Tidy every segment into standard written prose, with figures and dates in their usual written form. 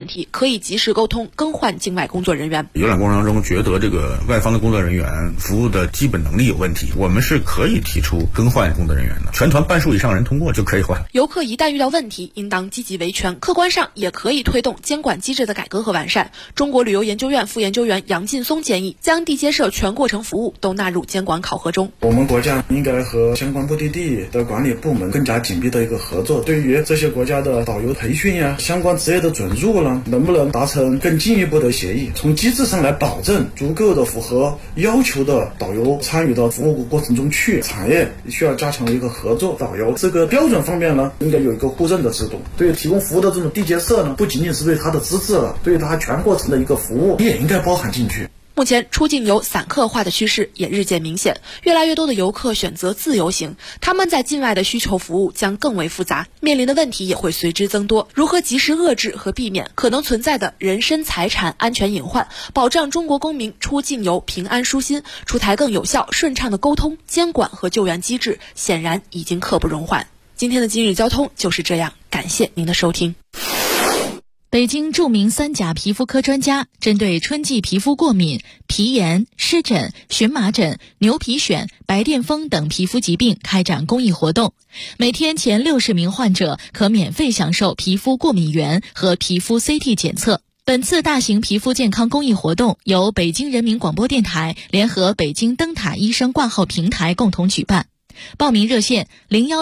题，可以及时沟通更换境外工作人员。 游览过程当中觉得这个外方的工作人员服务的基本能力有问题，我们是可以提出更换工作人员的，全团半数以上人通过就可以换。 游客一旦遇到问题，应当积极维权，客观上也可以推动监管机制的改革和完善。中国旅游研究院副研究员杨劲松建议，将地接社全过程服务都纳入监管考核中。 我们国家应该和相关目的地的管理部门更加紧密的一个合作，对于这些国家的导游培训呀、相关职业的准入呢，能不能达成更进一步的协议，从机制上来保证足够的符合要求的导游参与到服务过程中去。产业需要加强一个合作，导游这个标准方面呢，应该有一个互认的制度。对于提供服务的这种地接社呢，不仅仅是对它的资质了，对于它全过程的一个服务也应该包含进去。 目前出境游散客化的趋势也日渐明显，越来越多的游客选择自由行，他们在境外的需求服务将更为复杂，面临的问题也会随之增多。如何及时遏制和避免可能存在的人身财产安全隐患，保障中国公民出境游平安舒心，出台更有效顺畅的沟通、监管和救援机制，显然已经刻不容缓。今天的今日交通就是这样，感谢您的收听。 北京著名3甲皮肤科专家针对春季皮肤过敏、皮炎、湿疹、荨麻疹、牛皮癣、白癜风等皮肤疾病开展公益活动，每天前60名患者可免费享受皮肤过敏原和皮肤 CT 检测。本次大型皮肤健康公益活动由北京人民广播电台联合北京灯塔医生挂号平台共同举办。报名热线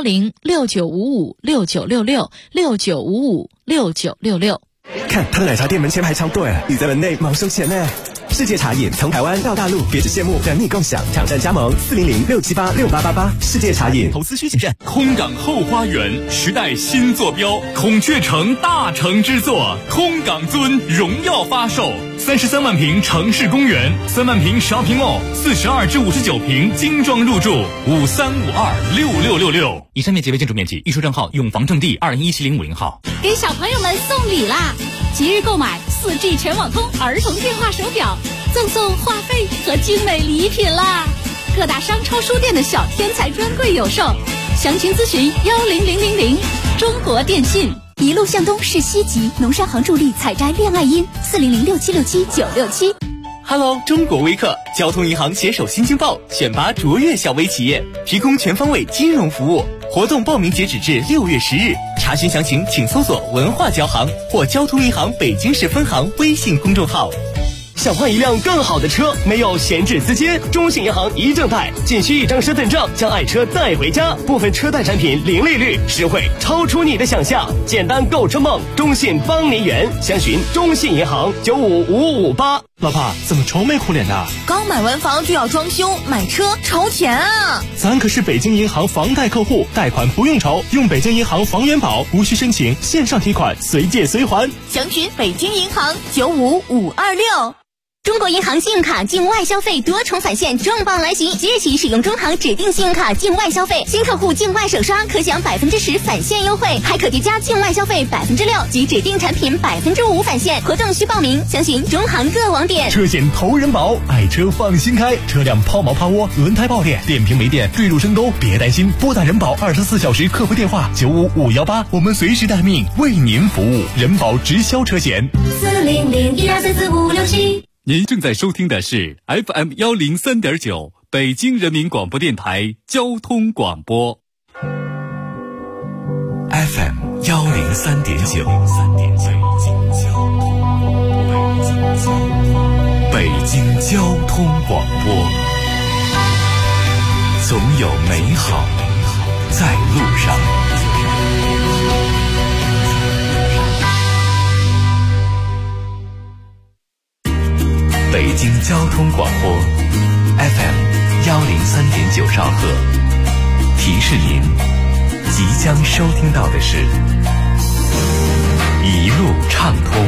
010-6955-6966，6955-6966。 看他的奶茶店门前排长队，你在门内忙收钱呢。世界茶饮从台湾到大陆，别只羡慕，等你共享。抢占加盟400-678-6888。世界茶饮，投资需谨慎。 空港后花园，时代新坐标，孔雀城大成之作，空港尊荣耀发售，33万平城市公园，3万平shopping mall，42至59平精装入住，53526666。以上面积为建筑面积，预售证号永房证地2017050号。 给小朋友们送礼啦！即日购买4G 全网通儿童电话手表，赠送话费和精美礼品啦！各大商超书店的小天才专柜有售，详情咨询10000。中国电信。一路向东是西极，农商行助力采摘恋爱音，4006767-967。 Hello， 中国微客，交通银行携手新京报选拔卓越小微企业，提供全方位金融服务。活动报名截止至6月10日，查询详情请搜索文化交行或交通银行北京市分行微信公众号。想换一辆更好的车，没有闲置资金，中信银行一证贷，仅需1张身份证，将爱车带回家，部分车贷产品零利率，实惠超出你的想象，简单购车梦，中信帮您圆，详询中信银行95558。 老婆，怎么愁眉苦脸的？ 刚买完房就要装修，买车愁钱啊！ 咱可是北京银行房贷客户，贷款不用愁，用北京银行房源宝，无需申请，线上提款，随借随还。 详询北京银行95526。中国银行信用卡境外消费多重返现重磅来袭！即日起使用中行指定信用卡境外消费，新客户境外首刷可享10%返现优惠，还可叠加境外消费6%及指定产品5%返现。活动需报名，详询中行各网点。 车险投人保，爱车放心开，车辆抛锚趴窝、轮胎爆裂、电瓶没电、坠入深沟，别担心，拨打人保24小时客服电话95518，我们随时待命，为您服务。人保直销车险 40012344567。 您正在收听的是 FM 103.9北京人民广播电台交通广播。 FM 103.9北京交通广播，总有美好在路上。北京交通广播 FM 103.9兆赫，提示您即将收听到的是一路畅通。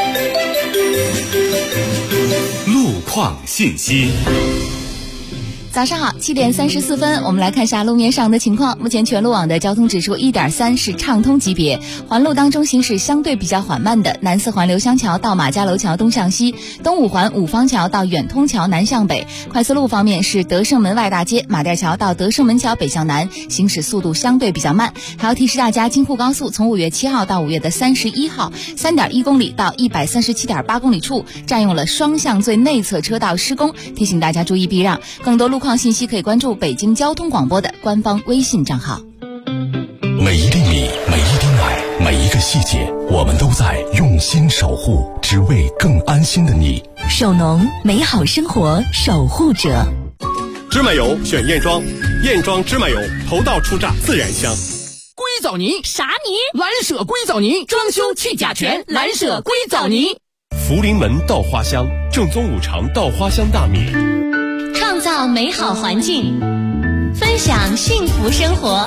路况信息。 早上好，7点34分，我们来看一下路面上的情况。目前全路网的交通指数 1.3 是畅通级别，环路当中行驶相对比较缓慢的南四环刘香桥到马家楼桥东向西，东五环五方桥到远通桥南向北。快速路方面是德胜门外大街马甸桥到德胜门桥北向南，行驶速度相对比较慢。还要提示大家，京沪高速从5月7号到5月的31号 3.1 公里到 137.8 公里处占用了双向最内侧车道施工，提醒大家注意避让。更多路况信息可以关注北京交通广播的官方微信账号。 每一粒米，每一滴奶，每一个细节，我们都在用心守护，只为更安心的你。 首农，美好生活守护者。 芝麻油选燕庄，燕庄芝麻油头道出榨，自然香。 硅藻泥啥泥？ 蓝舍硅藻泥，装修去甲醛，蓝舍硅藻泥。 福临门稻花香，正宗五常稻花香大米。 创造美好环境，分享幸福生活。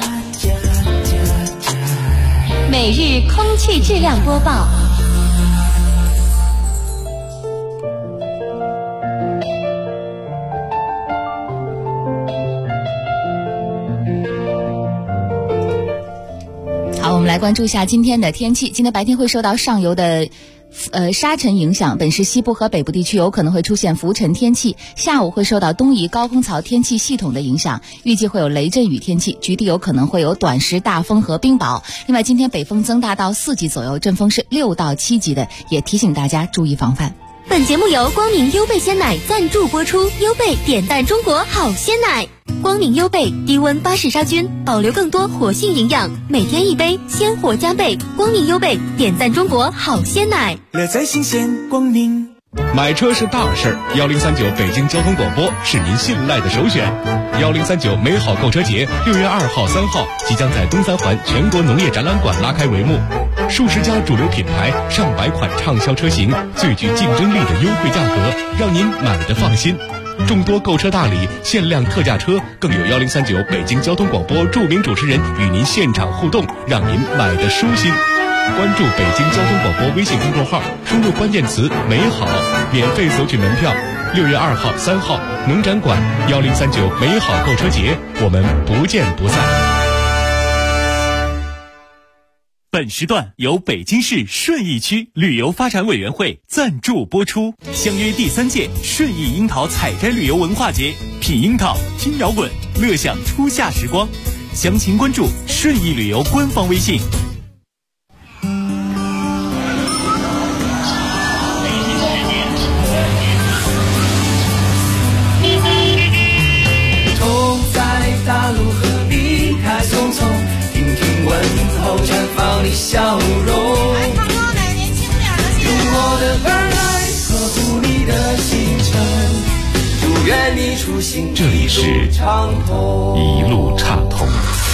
每日空气质量播报。 好，我们来关注一下今天的天气。今天白天会受到上游的沙尘影响，本市西部和北部地区有可能会出现浮尘天气。下午会受到东移高空槽天气系统的影响，预计会有雷阵雨天气，局地有可能会有短时大风和冰雹。另外，今天北风增大到4级左右，阵风是6到7级的，也提醒大家注意防范。 本节目由光明优贝鲜奶赞助播出，优贝点赞中国好鲜奶。光明优贝低温巴氏杀菌，保留更多活性营养，每天一杯，鲜活加倍。光明优贝点赞中国好鲜奶， 乐在新鲜光明。 买车是大事，1039北京交通广播是您信赖的首选。1039美好购车节6月2号、3号即将在东三环全国农业展览馆拉开帷幕，数十家主流品牌、上百款畅销车型，最具竞争力的优惠价格，让您买得放心。众多购车大礼、限量特价车，更有1039北京交通广播著名主持人与您现场互动，让您买得舒心。关注北京交通广播微信公众号，输入关键词美好，免费索取门票。6月2号、3号农展馆1039美好购车节，我们不见不散。 本时段由北京市顺义区旅游发展委员会赞助播出，相约第3届顺义樱桃采摘旅游文化节，品樱桃，听摇滚，乐享初夏时光。详情关注顺义旅游官方微信。 大路何必太匆匆，听听问候绽放的笑容。用我的耳来呵护你的行程，祝愿你出行这里是一路畅通。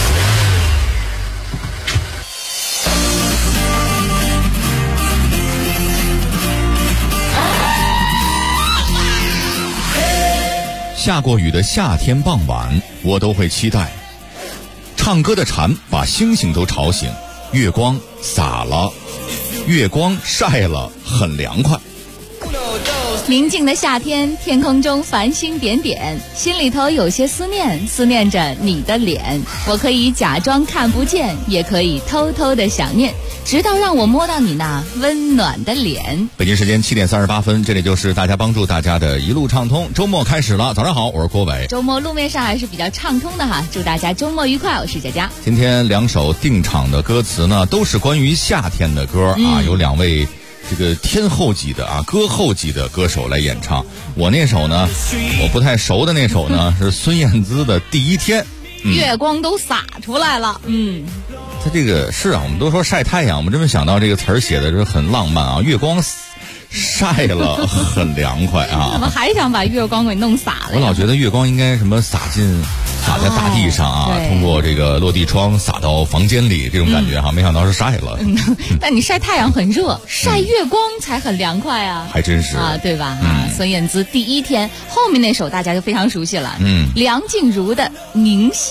下过雨的夏天傍晚，我都会期待。唱歌的蝉把星星都吵醒，月光洒了，月光晒了，很凉快。 宁静的夏天，天空中繁星点点，心里头有些思念，思念着你的脸。我可以假装看不见，也可以偷偷的想念，直到让我摸到你那温暖的脸。 北京时间7点38分，这里就是大家帮助大家的一路畅通。周末开始了，早上好，我是郭伟。 周末路面上还是比较畅通的哈，祝大家周末愉快，我是佳佳。 今天2首定场的歌词呢，都是关于夏天的歌啊，有2位这个天后级的啊，歌后级的歌手来演唱。我那首呢，我不太熟的那首呢，是孙燕姿的《第一天》。 月光都洒出来了。 它这个是啊，我们都说晒太阳，我们真没想到这个词儿写的是很浪漫啊，月光晒了很凉快啊。 怎么还想把月光给弄洒了？ 我老觉得月光应该什么洒在大地上啊，通过这个落地窗洒到房间里，这种感觉哈，没想到是晒了。 但你晒太阳很热，晒月光才很凉快啊。 还真是啊，对吧？孙燕姿《第一天》后面那首大家就非常熟悉了。梁静茹的《宁夏》。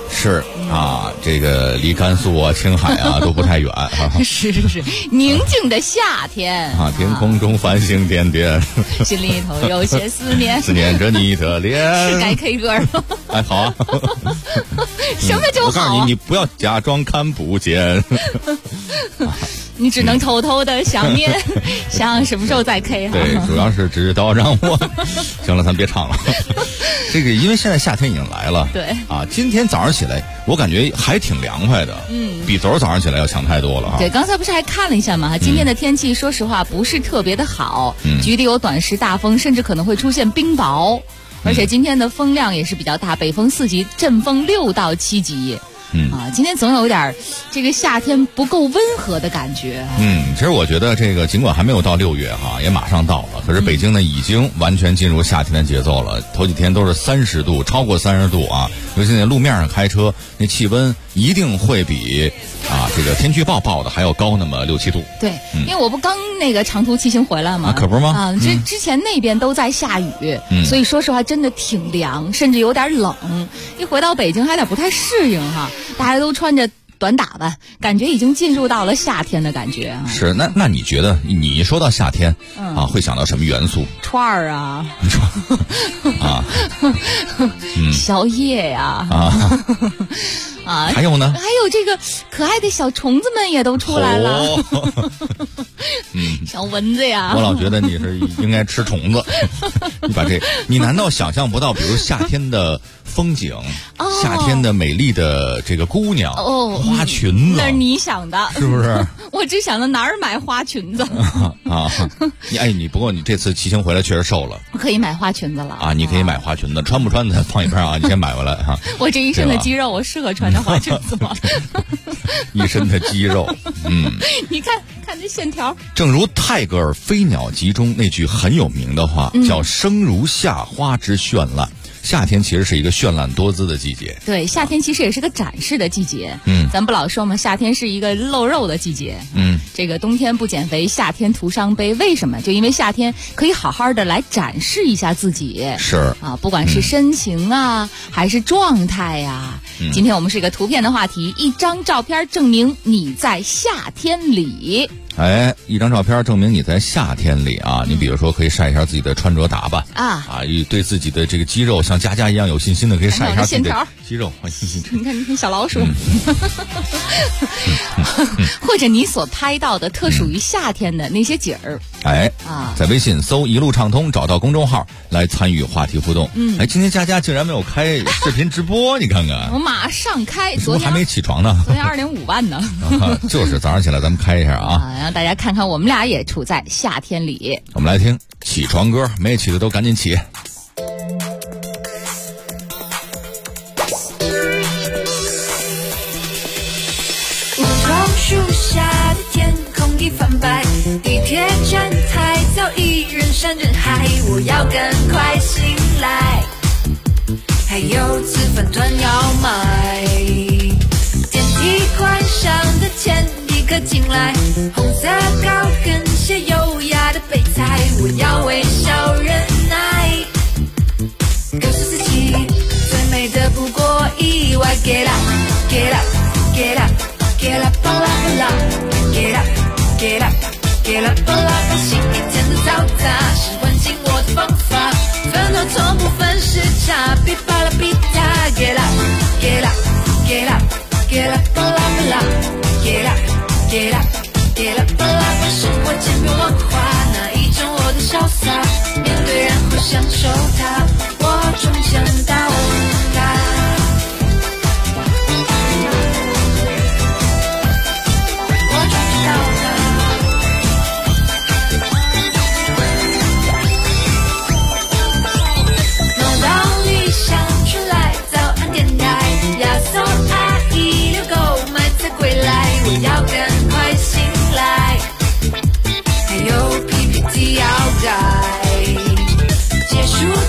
是啊，这个离甘肃啊、青海啊都不太远。 是，宁静的夏天啊，天空中繁星点点， 心里头有些思念， 思念着你的脸。 是该 K 歌了。 哎，好啊。 什么就好、啊我告诉你，你不要假装看不见。 你只能偷偷的想念，想什么时候再 K 哈。 对，主要是知道让我。行了，咱别唱了。这个因为现在夏天已经来了， 对啊，今天早上起来我感觉还挺凉快的，比昨儿早上起来要强太多了啊。 对，刚才不是还看了一下吗？今天的天气说实话不是特别的好，局地有短时大风，甚至可能会出现冰雹，而且今天的风量也是比较大，北风4级，阵风6到7级。今天总有点这个夏天不够温和的感觉。 其实我觉得这个尽管还没有到6月哈，也马上到了，可是北京呢已经完全进入夏天的节奏了。头几天都是30度，超过30度啊，尤其在路面上开车，那气温一定会比这个天气预报报的还要高那么6、7度。 对，因为我不刚那个长途骑行回来吗？ 可不是吗？ 之前那边都在下雨，所以说实话真的挺凉，甚至有点冷。一回到北京还有点不太适应哈，大家都穿着短打扮，感觉已经进入到了夏天的感觉。 是，那你觉得你说到夏天会想到什么元素？ 串儿啊，宵夜呀， 还有呢？ 还有这个可爱的小虫子们也都出来了。小蚊子呀。 我老觉得你是应该吃虫子。你难道想象不到，比如夏天的风景，夏天的美丽的这个姑娘，花裙子， 那是你想的， 是不是？ 我只想到哪儿买花裙子。 不过你这次骑行回来确实瘦了， 可以买花裙子了啊！ 你可以买花裙子，穿不穿咱放一边啊，你先买回来哈。 我这一身的肌肉，我适合穿着花裙子吗？ 一身的肌肉， 你看这线条。 正如泰戈尔《飞鸟集》中那句很有名的话，叫"生如夏花之绚烂"。夏天其实是一个绚烂多姿的季节。 对，夏天其实也是个展示的季节。咱不老说吗？夏天是一个露肉的季节。这个冬天不减肥，夏天徒伤悲。为什么？就因为夏天可以好好的来展示一下自己。 是啊，不管是身形啊，还是状态呀。今天我们是一个图片的话题，一张照片证明你在夏天里。 一张照片证明你在夏天里啊！你比如说可以晒一下自己的穿着打扮对自己的这个肌肉像佳佳一样有信心的，可以晒一下自己的肌肉。 你看小老鼠，或者你所拍到的特属于夏天的那些景儿。 在微信搜"一路畅通"，找到公众号来参与话题互动。今天佳佳竟然没有开视频直播，你看看。 我马上开， 昨天还没起床呢。 昨天2.5万呢。 就是早上起来咱们开一下啊。 让大家看看我们俩也处在夏天里。 我们来听起床歌，没起的都赶紧起。 梧桐树下的天空已泛白，地铁站台早已人山人海，我要赶快醒来，还有次饭团要买，电梯关上的前可进来，红色高跟鞋，优雅的备菜，我要微笑忍耐。9447最美的不过意外 ，Get up, get up, get up, get up, 巴拉巴拉 ，Get up, get up, get up, 巴拉巴拉，新一天的嘈杂是唤醒我的方法，烦恼从不分时差，比巴拉比他 ，Get up, get up, get up, get up, 巴拉巴拉 ，Get up。Get up, get up, 巴拉巴，生活千变万化，哪一种我的潇洒？面对然后享受它，我终想到它。我终想到它。弄到理想出来，早安电台，亚松阿姨遛狗买菜归来，我要赶快醒来，还有 PPT 要改，结束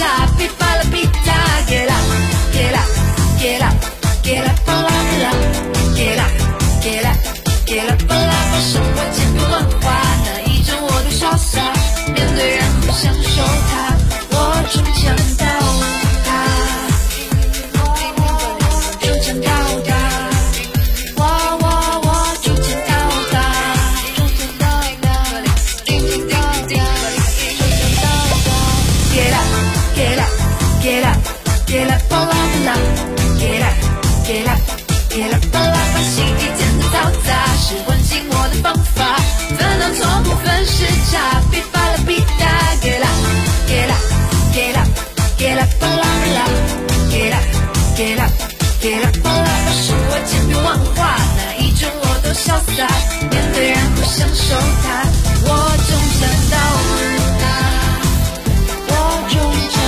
Chapi para pita, get up, get up, get up, get up, get up, get up, get up， 生活千变万化，哪一种我都潇洒，面对然后享受它，我终将到达，终将到达，我终将到达，终将到达，终将到达，get up get up get up get up， get up get up get up， 心底间的嘈杂是唤醒我的方法，烦恼从不分时差，别发了比达 get up get up get up get up get up get up get up， 生活千变万化，哪一种我都潇洒，面对然后享受它，我终将到达，我终将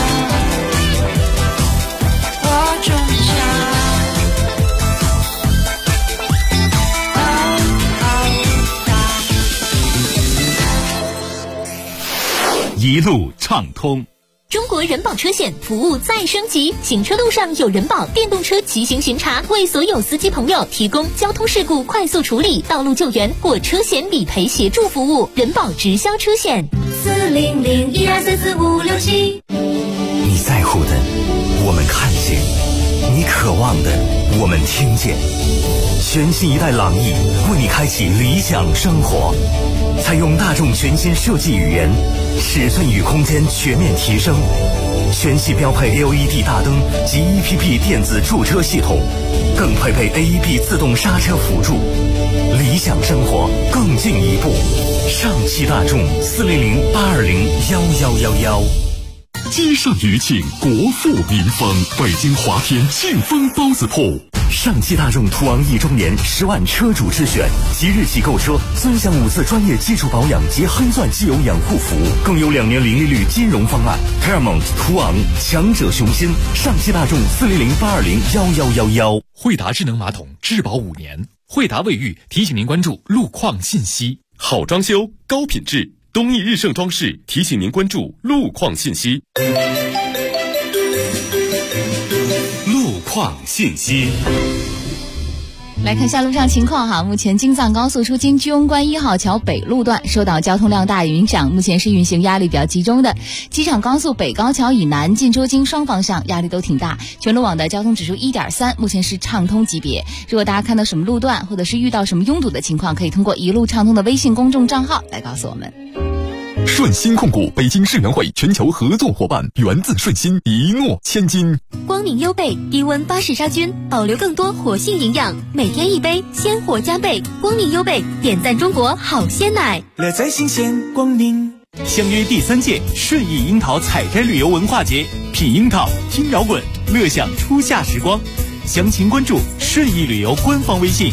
一路畅通。 中国人保车险服务再升级，行车路上有人保电动车骑行巡查，为所有司机朋友提供交通事故快速处理、道路救援或车险理赔协助服务。人保直销车险，40012344567。 你在乎的，我们看见；你渴望的，我们听见。全新一代朗逸为你开启理想生活，采用大众全新设计语言，尺寸与空间全面提升，全系标配 LED 大灯及 EPP 电子驻车系统，更配备 AEB 自动刹车辅助，理想生活更进一步。上汽大众400-820-1111。 街上余庆，国富民丰，北京华天庆丰包子铺。 上汽大众途昂1周年10万车主之选，即日起购车尊享5次专业基础保养及黑钻机油养护服务，更有2年零利率金融方案。Paramount 途昂，强者雄心。上汽大众400-820-1111。 惠达智能马桶质保5年，惠达卫浴提醒您关注路况信息。 好装修，高品质，东义日盛装饰提醒您关注路况信息。路况信息。 来看下路上情况哈，目前京藏高速出京居庸关1号桥北路段受到交通量大影响，目前是运行压力比较集中的。机场高速北高桥以南进出京双方向压力都挺大，全路网的交通指数1.3，目前是畅通级别。如果大家看到什么路段或者是遇到什么拥堵的情况，可以通过一路畅通的微信公众账号来告诉我们。 顺鑫控股北京世园汇全球合作伙伴，源自顺鑫，一诺千金。 光明优贝低温巴氏杀菌，保留更多活性营养，每天一杯，鲜活加倍。光明优贝点赞中国好鲜奶， 乐在新鲜光明。相约第3届顺义樱桃采摘旅游文化节，品樱桃，听摇滚，乐享初夏时光。详情关注顺义旅游官方微信。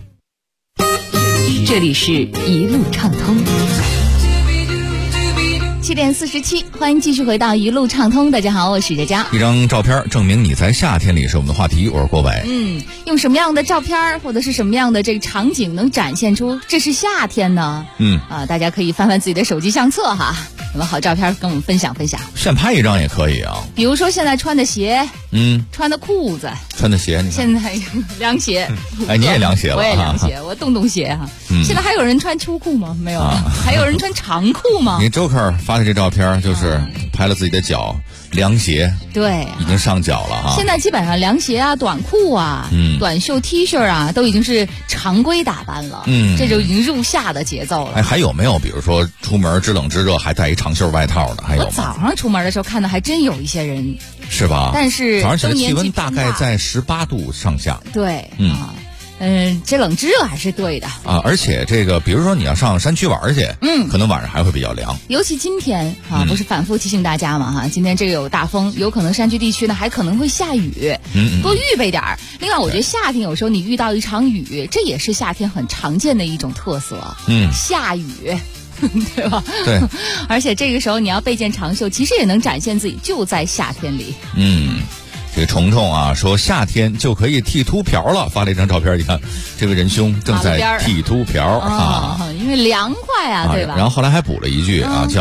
这里是一路畅通。7点47，欢迎继续回到一路畅通。大家好，我是佳佳。 一张照片证明你在夏天里是我们的话题，我是郭伟。 用什么样的照片或者是什么样的这个场景能展现出这是夏天呢？大家可以翻翻自己的手机相册哈，有没有好照片跟我们分享分享？ 现拍一张也可以啊。 比如说现在穿的鞋，穿的裤子， 穿的鞋，你看现在凉鞋。 哎，你也凉鞋了？ 我也凉鞋，我洞鞋哈。现在还有人穿秋裤吗？没有。还有人穿长裤吗？ 你 Joker 发的这照片就是拍了自己的脚，凉鞋， 对， 已经上脚了哈。 现在基本上凉鞋啊、短裤啊、短袖 T 恤啊，都已经是常规打扮了。这就已经入夏的节奏了。 哎，还有没有比如说出门知冷知热还带一长袖外套的？还有吗？ 我早上出门的时候看到还真有一些人， 是吧？ 但是早上起来气温大概在18度上下。 对，知冷知热还是对的啊。而且这个，比如说你要上山区玩去，可能晚上还会比较凉。 尤其今天不是反复提醒大家嘛哈，今天这个有大风，有可能山区地区呢还可能会下雨，多预备点儿。另外，我觉得夏天有时候你遇到一场雨，这也是夏天很常见的一种特色。下雨。对吧？ 对， 而且这个时候你要备件长袖，其实也能展现自己就在夏天里。 这个虫虫啊说夏天就可以剃秃瓢了，发了一张照片，你看这个仁兄正在剃秃瓢啊， 因为凉快啊，对吧？ 然后后来还补了一句叫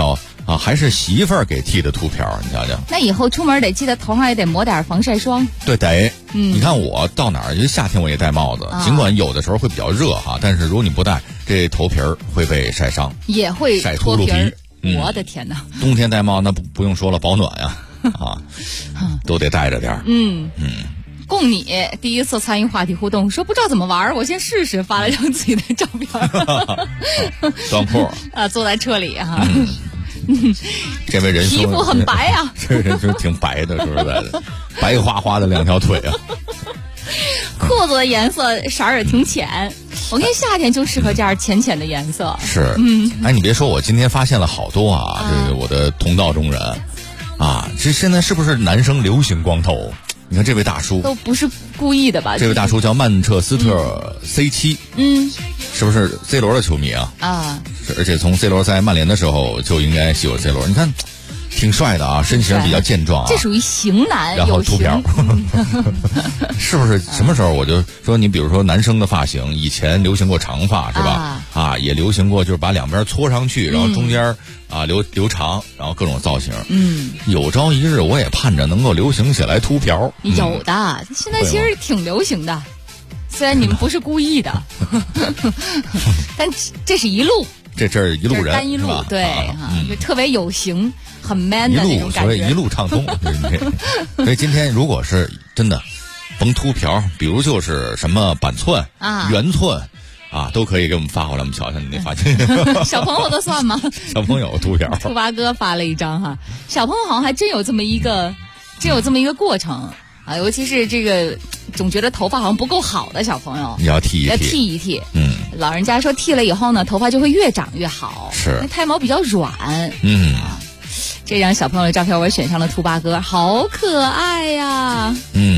啊，还是媳妇儿给剃的秃瓢，你瞧瞧。 那以后出门得记得头上也得抹点防晒霜。 对，得。你看我到哪儿，因为夏天我也戴帽子，尽管有的时候会比较热哈，但是如果你不戴，这头皮儿会被晒伤， 也会晒秃噜皮。 我的天哪！ 冬天戴帽那不用说了，保暖呀，啊，都得戴着点儿。 供你第一次参与话题互动，说不知道怎么玩，我先试试，发了张自己的照片， 短裤啊，坐在车里哈。 这位仁兄皮肤很白啊， 这位仁兄挺白的，说实在的，白花花的两条腿啊。 裤子的颜色色儿也挺浅，我看夏天就适合这样浅浅的颜色。 是，哎，你别说，我今天发现了好多啊，这个我的同道中人啊，这现在是不是男生流行光头？你看这位大叔都不是故意的吧？ 这位大叔叫曼彻斯特 C7，是不是 C 罗的球迷啊？ 啊， 而且从 C 罗在曼联的时候就应该喜欢 C 罗，你看。挺帅的啊，身形比较健壮啊， 这属于型男， 然后秃瓢，是不是？什么时候我就说你，比如说男生的发型，以前流行过长发是吧？啊，也流行过就是把两边搓上去，然后中间啊留长，然后各种造型。有朝一日我也盼着能够流行起来秃瓢。 有的，现在其实挺流行的，虽然你们不是故意的，但这是一路。 这是一路人， 单一路，对就特别有型，很 man 的那种感觉， 所以一路畅通。所以今天如果是真的甭秃瓢，比如就是什么板寸啊、圆寸啊，都可以给我们发过来，我们瞧瞧你那发型。 小朋友的算吗？ 小朋友秃瓢， 兔八哥发了一张哈，小朋友好像还真有这么一个过程啊，尤其是这个总觉得头发好像不够好的小朋友， 你要剃一剃。老人家说剃了以后呢，头发就会越长越好。 是， 那胎毛比较软。这张小朋友的照片我选上了兔八哥，好可爱呀。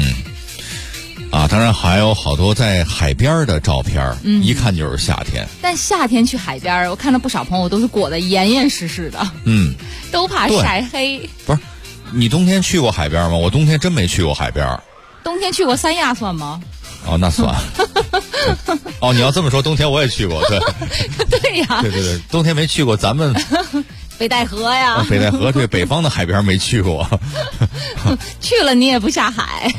当然还有好多在海边的照片，一看就是夏天。 但夏天去海边，我看到不少朋友都是裹得严严实实的，都怕晒黑。 不是，你冬天去过海边吗？我冬天真没去过海边。 冬天去过三亚算吗？ 哦，那算。哦，你要这么说，冬天我也去过，对。 对呀。 对，冬天没去过，咱们北戴河呀。 北戴河对，北方的海边没去过。 去了你也不下海。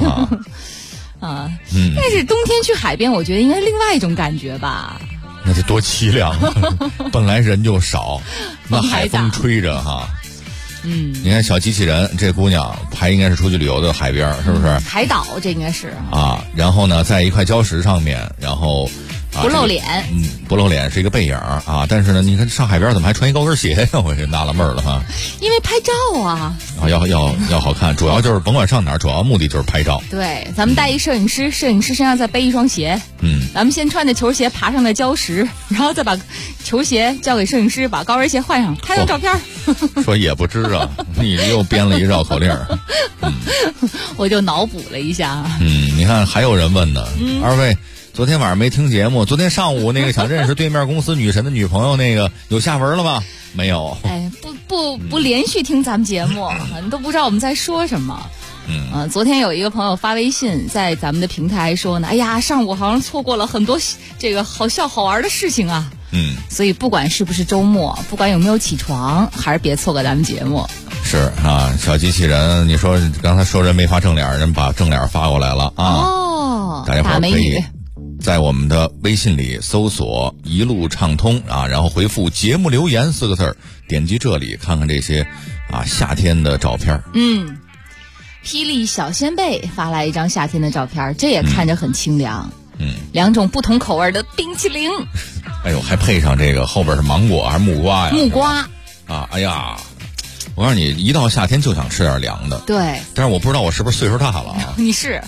但是冬天去海边，我觉得应该是另外一种感觉吧。 那得多凄凉啊！本来人就少，那海风吹着哈。你看小机器人这姑娘还应该是出去旅游的海边，是不是？ 海岛这应该是啊。然后呢，在一块礁石上面，然后不露脸， 不露脸是一个背影啊。但是呢，你看上海边怎么还穿一高跟鞋呀？我是纳了闷了哈。 因为拍照啊。 要好看，主要就是甭管上哪儿，主要目的就是拍照。 对，咱们带一摄影师，摄影师身上再背一双鞋。咱们先穿着球鞋爬上的礁石，然后再把球鞋交给摄影师，把高跟鞋换上，拍张照片。 说也不知啊，你又编了一绕口令。 我就脑补了一下。 你看还有人问呢，二位昨天晚上没听节目，昨天上午那个想认识对面公司女神的女朋友那个有下文了吗？没有。 哎，不连续听咱们节目，你都不知道我们在说什么。昨天有一个朋友发微信在咱们的平台说呢，哎呀，上午好像错过了很多这个好笑好玩的事情啊。所以不管是不是周末，不管有没有起床，还是别错过咱们节目。 是啊，小机器人，你说刚才说人没发正脸，人把正脸发过来了啊。大家伙可以在我们的微信里搜索一路畅通啊，然后回复节目留言4个字，点击这里看看这些夏天的照片。 霹雳小仙贝发来一张夏天的照片，这也看着很清凉。2种不同口味的冰淇淋。 哎呦，还配上这个后边是芒果还是木瓜呀？ 木瓜啊！哎呀，我告诉你，一到夏天就想吃点凉的。 对， 但是我不知道我是不是岁数大了啊？ 你是？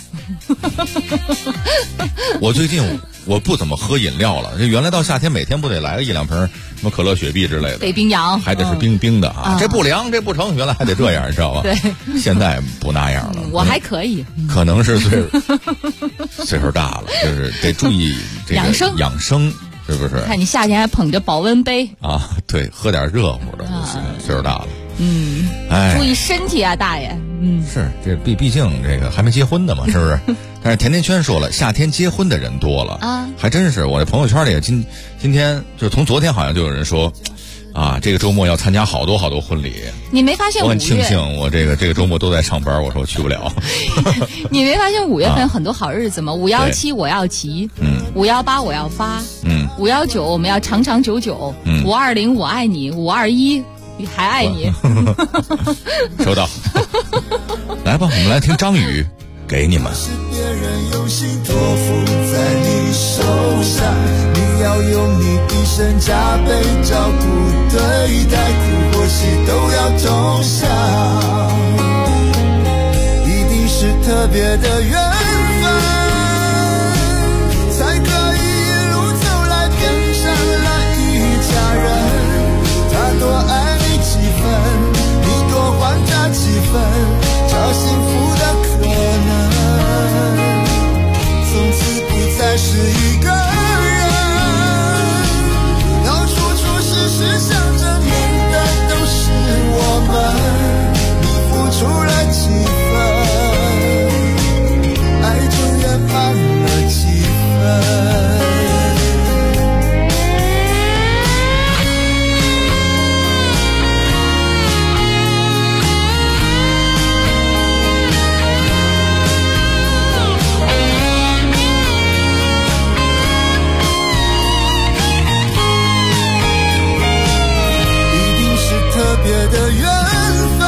我最近我不怎么喝饮料了，这原来到夏天每天不得来个1-2瓶什么可乐、雪碧之类的， 北冰洋还得是冰的啊，这不凉，这不成，原来还得这样，你知道吧？ 对， 现在不那样了。 我还可以， 可能是岁数大了，就是得注意这个养生。是不是？ 看你夏天还捧着保温杯啊？对，喝点热乎的，岁数大了。 注意身体啊，大爷。 是这毕竟这个还没结婚的嘛，是不是？但是甜甜圈说了，夏天结婚的人多了啊，还真是。我这朋友圈里今天就是从昨天好像就有人说， 啊，这个周末要参加好多婚礼。 你没发现？ 我很庆幸，我这个周末都在上班，我说去不了。 你没发现5月份很多好日子吗？517我要骑，518我要发，519我们要长长久久，520我爱你，521还爱你。 收到。来吧，我们来听张宇，给你们。 是别人用心托付在你手上，你要用你一生加倍照顾对待，苦或喜都要同享，一定是特别的缘分，才可以一路走来变成了一家人。他多爱你几分，你多还他几分，找幸福的可能，从此不再是一个人，要处处时时想着面的都是我们，你付出了几分，爱就圆满了几分。别的缘分，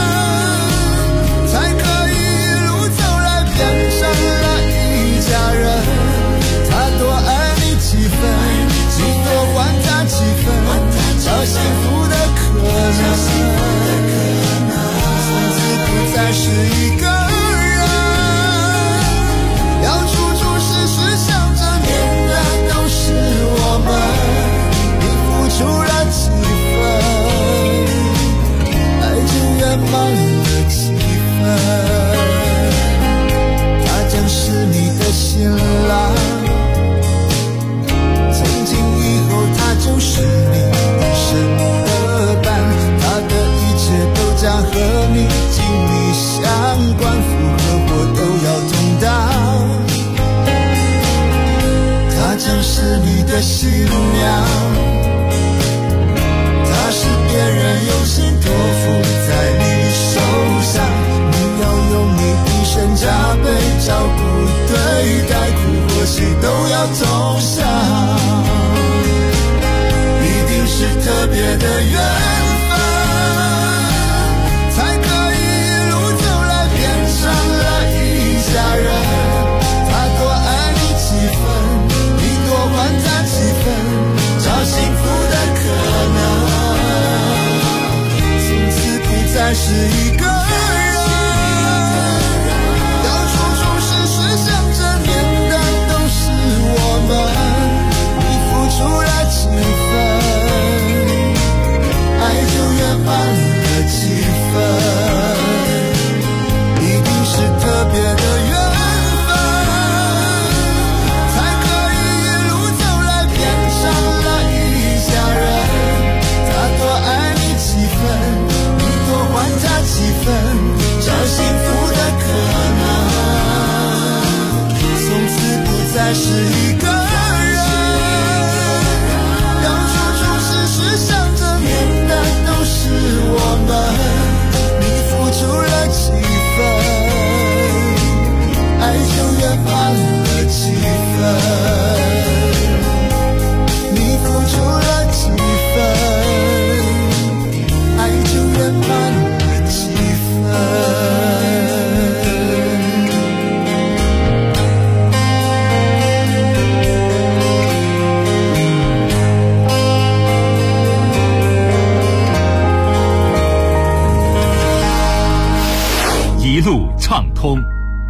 才可以一路走来变成了一家人。他多爱你几分，你多还他几分，找幸福的可能，从此不再是一个人，要处处时时想着念的都是我们，你付出了几分，圆满了几分，他将是你的新郎，从今以后他就是你一生的伴，他的一切都将和你紧密相关，福和祸都要同当，他将是你的新娘，他是别人用心托付在你手上，你要用你一生加倍照顾对待，苦或喜都要同享，一定是特别的缘分，才可以一路走来变成了一家人。他多爱你几分，你多还他几分，找幸福的可能，再是一个人，要处处时时想着念的都是我们，你付出了几分，爱就圆满了几分，一定是特别的缘分，才可以一路走来变成了一家人。他多爱你几分，多还他几分，找幸福的可能，从此不再是一个人，要处处时时想着念的都是我们，你付出了几分，爱就圆满了几分，你付出了几分，爱就圆满了几分。 一路畅通。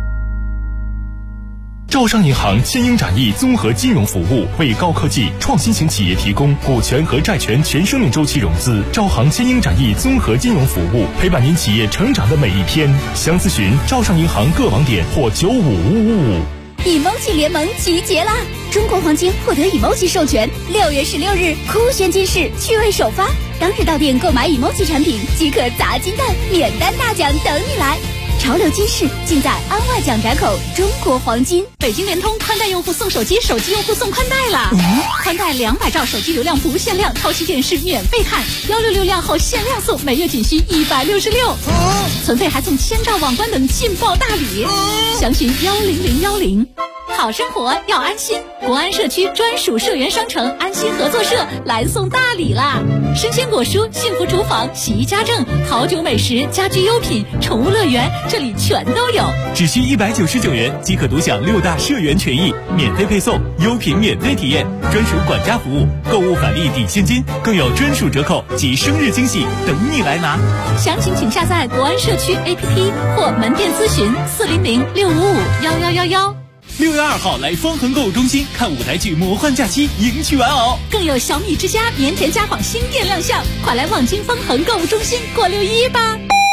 招商银行千英展翼综合金融服务，为高科技创新型企业提供股权和债权全生命周期融资。招行千英展翼综合金融服务，陪伴您企业成长的每一天。详咨询招商银行各网点或95555。 emoji 联盟集结啦！中国黄金获得 emoji 授权，6月16日酷炫金市趣味首发，当日到店购买 emoji 产品即可砸金蛋，免单大奖等你来。 潮流今市尽在安外讲窄口中国黄金。 北京联通宽带用户送手机，手机用户送宽带啦！宽带200兆手机流量不限量，超级电视免费看，166量后限量送，每月仅需166。存费还送1000兆网关等劲爆大礼，详询10010。好生活要安心，国安社区专属社员商城安心合作社来送大礼啦！生鲜果蔬、幸福厨房、洗衣家政、好酒美食、家居优品、宠物乐园，这里全都有。 只需199元即可独享6大社员权益，免费配送，优品免费体验，专属管家服务，购物返利抵现金，更有专属折扣及生日惊喜等你来拿。 详情请下载国安社区 APP 或门店咨询400-655-1111。 6月2号来方恒购物中心看舞台剧《魔幻假期》，迎娶玩偶， 更有小米之家绵田家纺新店亮相，快来望京方恒购物中心过6·1吧！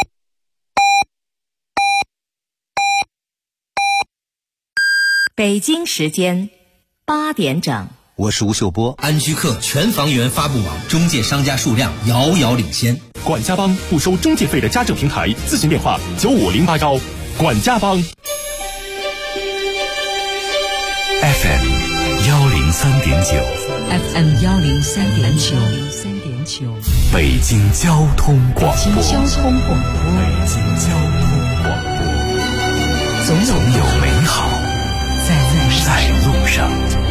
北京时间8点整， 我是吴秀波。 安居客全房源发布网中介商家数量遥遥领先。 管家帮不收中介费的家政平台，咨询电话9508管家帮。 FM 103.9 FM 103.9， 北京交通广播。 北京交通广播，总有美好在路上。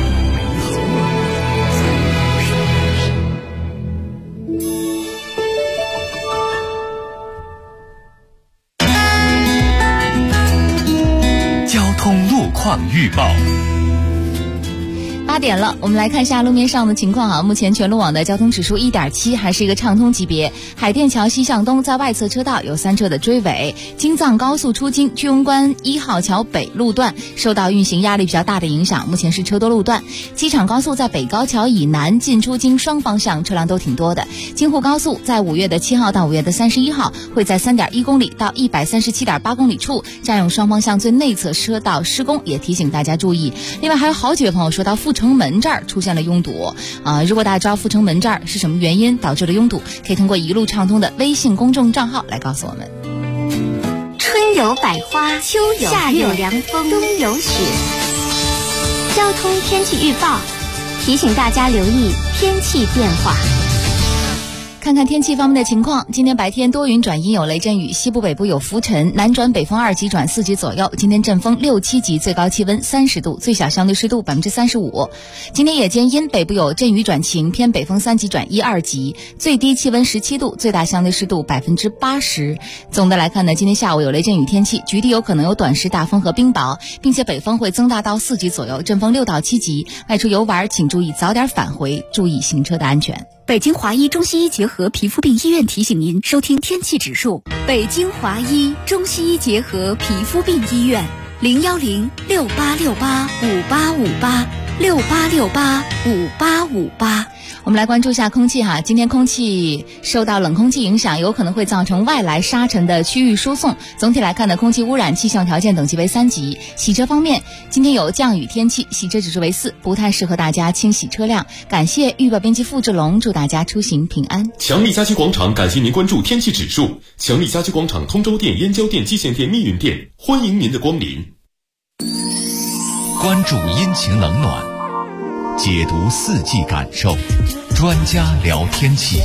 交通路况预报。 8点了，我们来看一下路面上的情况啊。目前全路网的交通指数1.7，还是一个畅通级别。海淀桥西向东在外侧车道有3车的追尾。京藏高速出京居庸关1号桥北路段受到运行压力比较大的影响，目前是车多路段。机场高速在北高桥以南进出京双方向车辆都挺多的。京沪高速在5月的7号到5月的31号会在3.1公里到137.8公里处占用双方向最内侧车道施工，也提醒大家注意。另外还有好几位朋友说到阜成门这儿出现了拥堵如果大家知道阜成门这儿是什么原因导致了拥堵，可以通过一路畅通的微信公众账号来告诉我们。 春有百花，秋有夏有凉风，冬有雪。交通天气预报提醒大家留意天气变化。 看看天气方面的情况，今天白天多云转阴有雷阵雨，西部北部有浮尘，南转北风2级转4级左右。今天阵风6、7级，最高气温30度，最小相对湿度35%。今天夜间阴，北部有阵雨转晴，偏北风3级转1、2级，最低气温17度，最大相对湿度80%。总的来看呢，今天下午有雷阵雨天气，局地有可能有短时大风和冰雹，并且北风会增大到4级左右，阵风6到7级。外出游玩请注意早点返回，注意行车的安全。 北京华医中西医结合皮肤病医院提醒您收听天气指数。北京华医中西医结合皮肤病医院，010-6868-5858，6868-5858。 我们来关注一下空气哈，今天空气受到冷空气影响，有可能会造成外来沙尘的区域输送。总体来看呢，空气污染气象条件等级为3级。洗车方面，今天有降雨天气，洗车指数为4，不太适合大家清洗车辆。感谢预报编辑付志龙，祝大家出行平安。 强力家居广场感谢您关注天气指数。强力家居广场通州店、燕郊店、蓟县店、密云店，欢迎您的光临。 关注阴晴冷暖，解读四季感受，专家聊天气。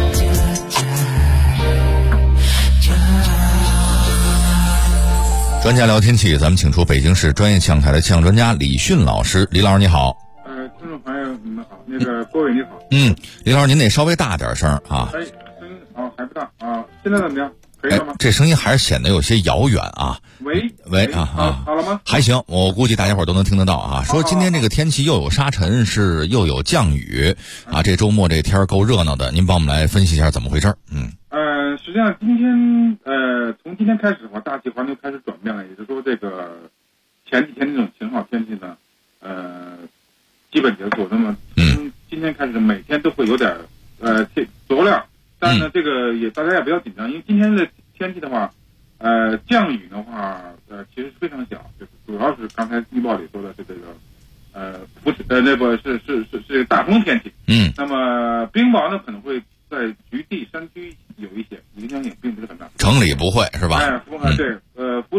专家聊天气，咱们请出北京市专业气象台的气象专家李迅老师。李老师你好。 听众朋友你们好，那个各位你好。 李老师您得稍微大点声啊。 声音还不大啊，现在怎么样？可以了吗？ 这声音还是显得有些遥远啊。 喂好了吗？ 还行，我估计大家伙都能听得到啊。说今天这个天气又有沙尘，又有降雨啊，这周末这天够热闹的，您帮我们来分析一下怎么回事？ 实际上今天从今天开始的话，大气环流开始转变了，也就是说这个前几天这种晴好天气呢，基本结束。那么从今天开始每天都会有点佐料，但是呢这个大家也不要紧张，因为今天的天气的话，降雨的话其实非常小，就是主要是刚才预报里说的是这个那个是大风天气。那么冰雹呢可能会在局地山区有一些影响，也并不是很大。 城里不会是吧？ 对，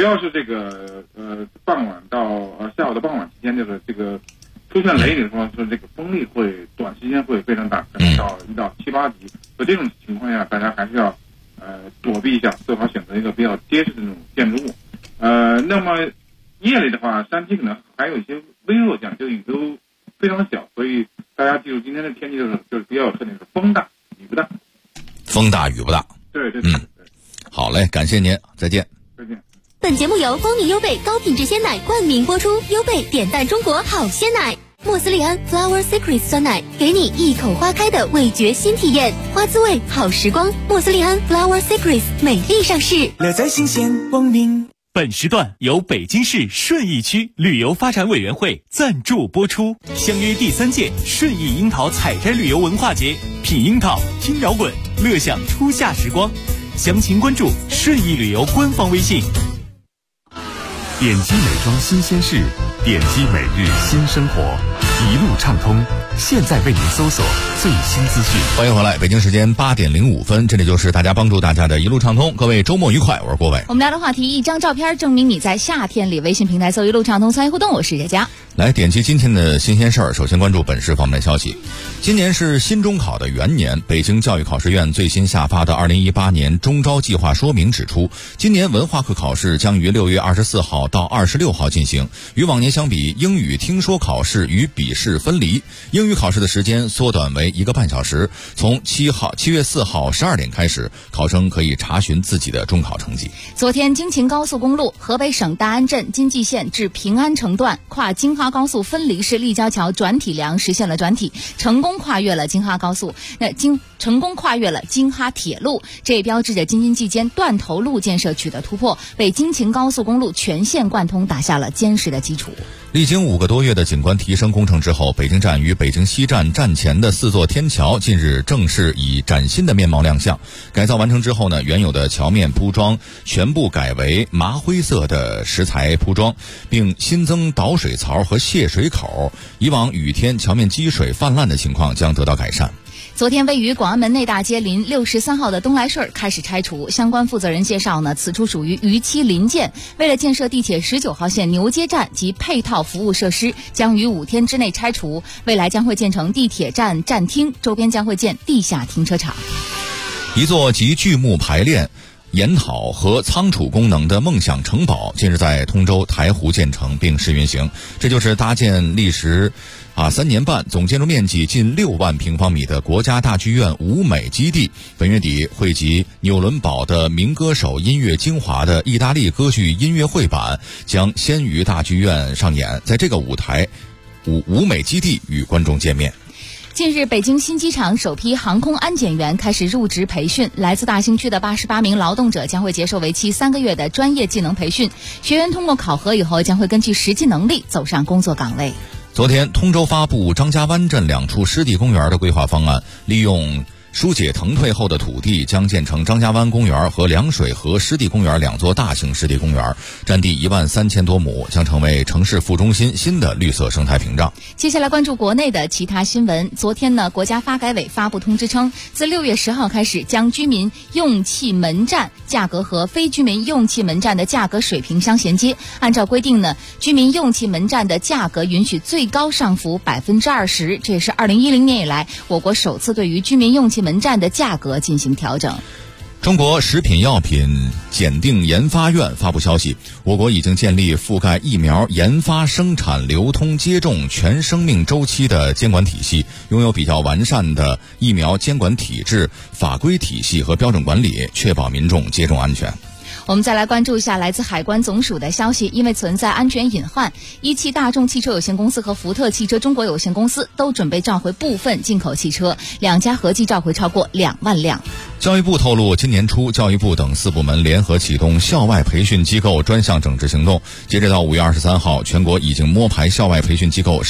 要是这个傍晚到下午的傍晚期间，就是这个出现雷雨的时候，是这个风力会短时间会非常大，可能到1到7、8级。所以这种情况下，大家还是要躲避一下，最好选择一个比较结实的那种建筑物。那么夜里的话，山区可能还有一些微弱降，就雨都非常小，所以大家记住今天的天气就是比较有特点，是风大雨不大。 风大雨不大。 对。 好嘞，感谢您，再见。 再见。 本节目由光明优贝高品质鲜奶冠名播出，优贝点赞中国好鲜奶。莫斯利安 Flower Secrets 酸奶，给你一口花开的味觉新体验，花滋味好时光。莫斯利安 Flower Secrets 美丽上市， 乐在新鲜光明。 本时段由北京市顺义区旅游发展委员会赞助播出，相约第3届顺义樱桃采摘旅游文化节，品樱桃，听摇滚，乐享初夏时光。详情关注顺义旅游官方微信。 点击美妆新鲜事，点击每日新生活，一路畅通。现在为您搜索最新资讯。 欢迎回来，北京时间8点05分，这里就是大家帮助大家的一路畅通。各位周末愉快，我是郭伟。 我们聊的话题，一张照片证明你在夏天里。微信平台搜一路畅通，参与互动，我是佳佳。 来点击今天的新鲜事儿，首先关注本市方面的消息。今年是新中考的元年，北京教育考试院最新下发的2018年中招计划说明指出，今年文化课考试将于6月24号到26号进行。与往年相比，英语听说考试与笔试分离，英语考试的时间缩短为1个半小时。从7月4号12点开始，考生可以查询自己的中考成绩。 昨天，京秦高速公路河北省大安镇金济县至平安城段跨京哈高速分离式立交桥转体梁实现了转体，成功跨越了京哈高速，成功跨越了京哈铁路，这也标志着京津冀间断头路建设取得突破，为京秦高速公路全线贯通打下了坚实的基础。 历经5个多月的景观提升工程之后，北京站与北京西站站前的4座天桥近日正式以崭新的面貌亮相。改造完成之后呢，原有的桥面铺装全部改为麻灰色的石材铺装，并新增导水槽和泄水口，以往雨天桥面积水泛滥的情况将得到改善。 昨天，位于广安门内大街临63号的东来顺开始拆除。相关负责人介绍呢，此处属于逾期临建，为了建设地铁19号线牛街站及配套服务设施，将于5天之内拆除。未来将会建成地铁站站厅，周边将会建地下停车场。 一座集巨幕排练、研讨和仓储功能的梦想城堡近日在通州台湖建成并试运行，这就是搭建历时3年半，总建筑面积近6万平方米的国家大剧院舞美基地，本月底汇集纽伦堡的民歌手音乐精华的意大利歌剧音乐会版将先于大剧院上演，在这个舞台舞美基地与观众见面。 近日，北京新机场首批航空安检员开始入职培训，来自大兴区的88名劳动者将会接受为期3个月的专业技能培训，学员通过考核以后将会根据实际能力走上工作岗位。 昨天，通州发布张家湾镇2处湿地公园的规划方案，利用疏解腾退后的土地，将建成张家湾公园和凉水河湿地公园2座大型湿地公园，占地13000多亩，将成为城市副中心新的绿色生态屏障。 接下来关注国内的其他新闻。昨天呢，国家发改委发布通知称，自6月10号开始，将居民用气门站价格和非居民用气门站的价格水平相衔接。按照规定呢，居民用气门站的价格允许最高上浮20%，这也是2010年以来我国首次对于居民用气门站的价格进行调整。 中国食品药品检定研发院发布消息，我国已经建立覆盖疫苗研发、生产、流通、接种全生命周期的监管体系，拥有比较完善的疫苗监管体制、法规体系和标准管理，确保民众接种安全。 我们再来关注一下来自海关总署的消息，因为存在安全隐患，一汽大众汽车有限公司和福特汽车中国有限公司都准备召回部分进口汽车，2家合计召回超过2万辆。 教育部透露，今年初，教育部等4部门联合启动校外培训机构专项整治行动。截止到5月23号，全国已经摸排校外培训机构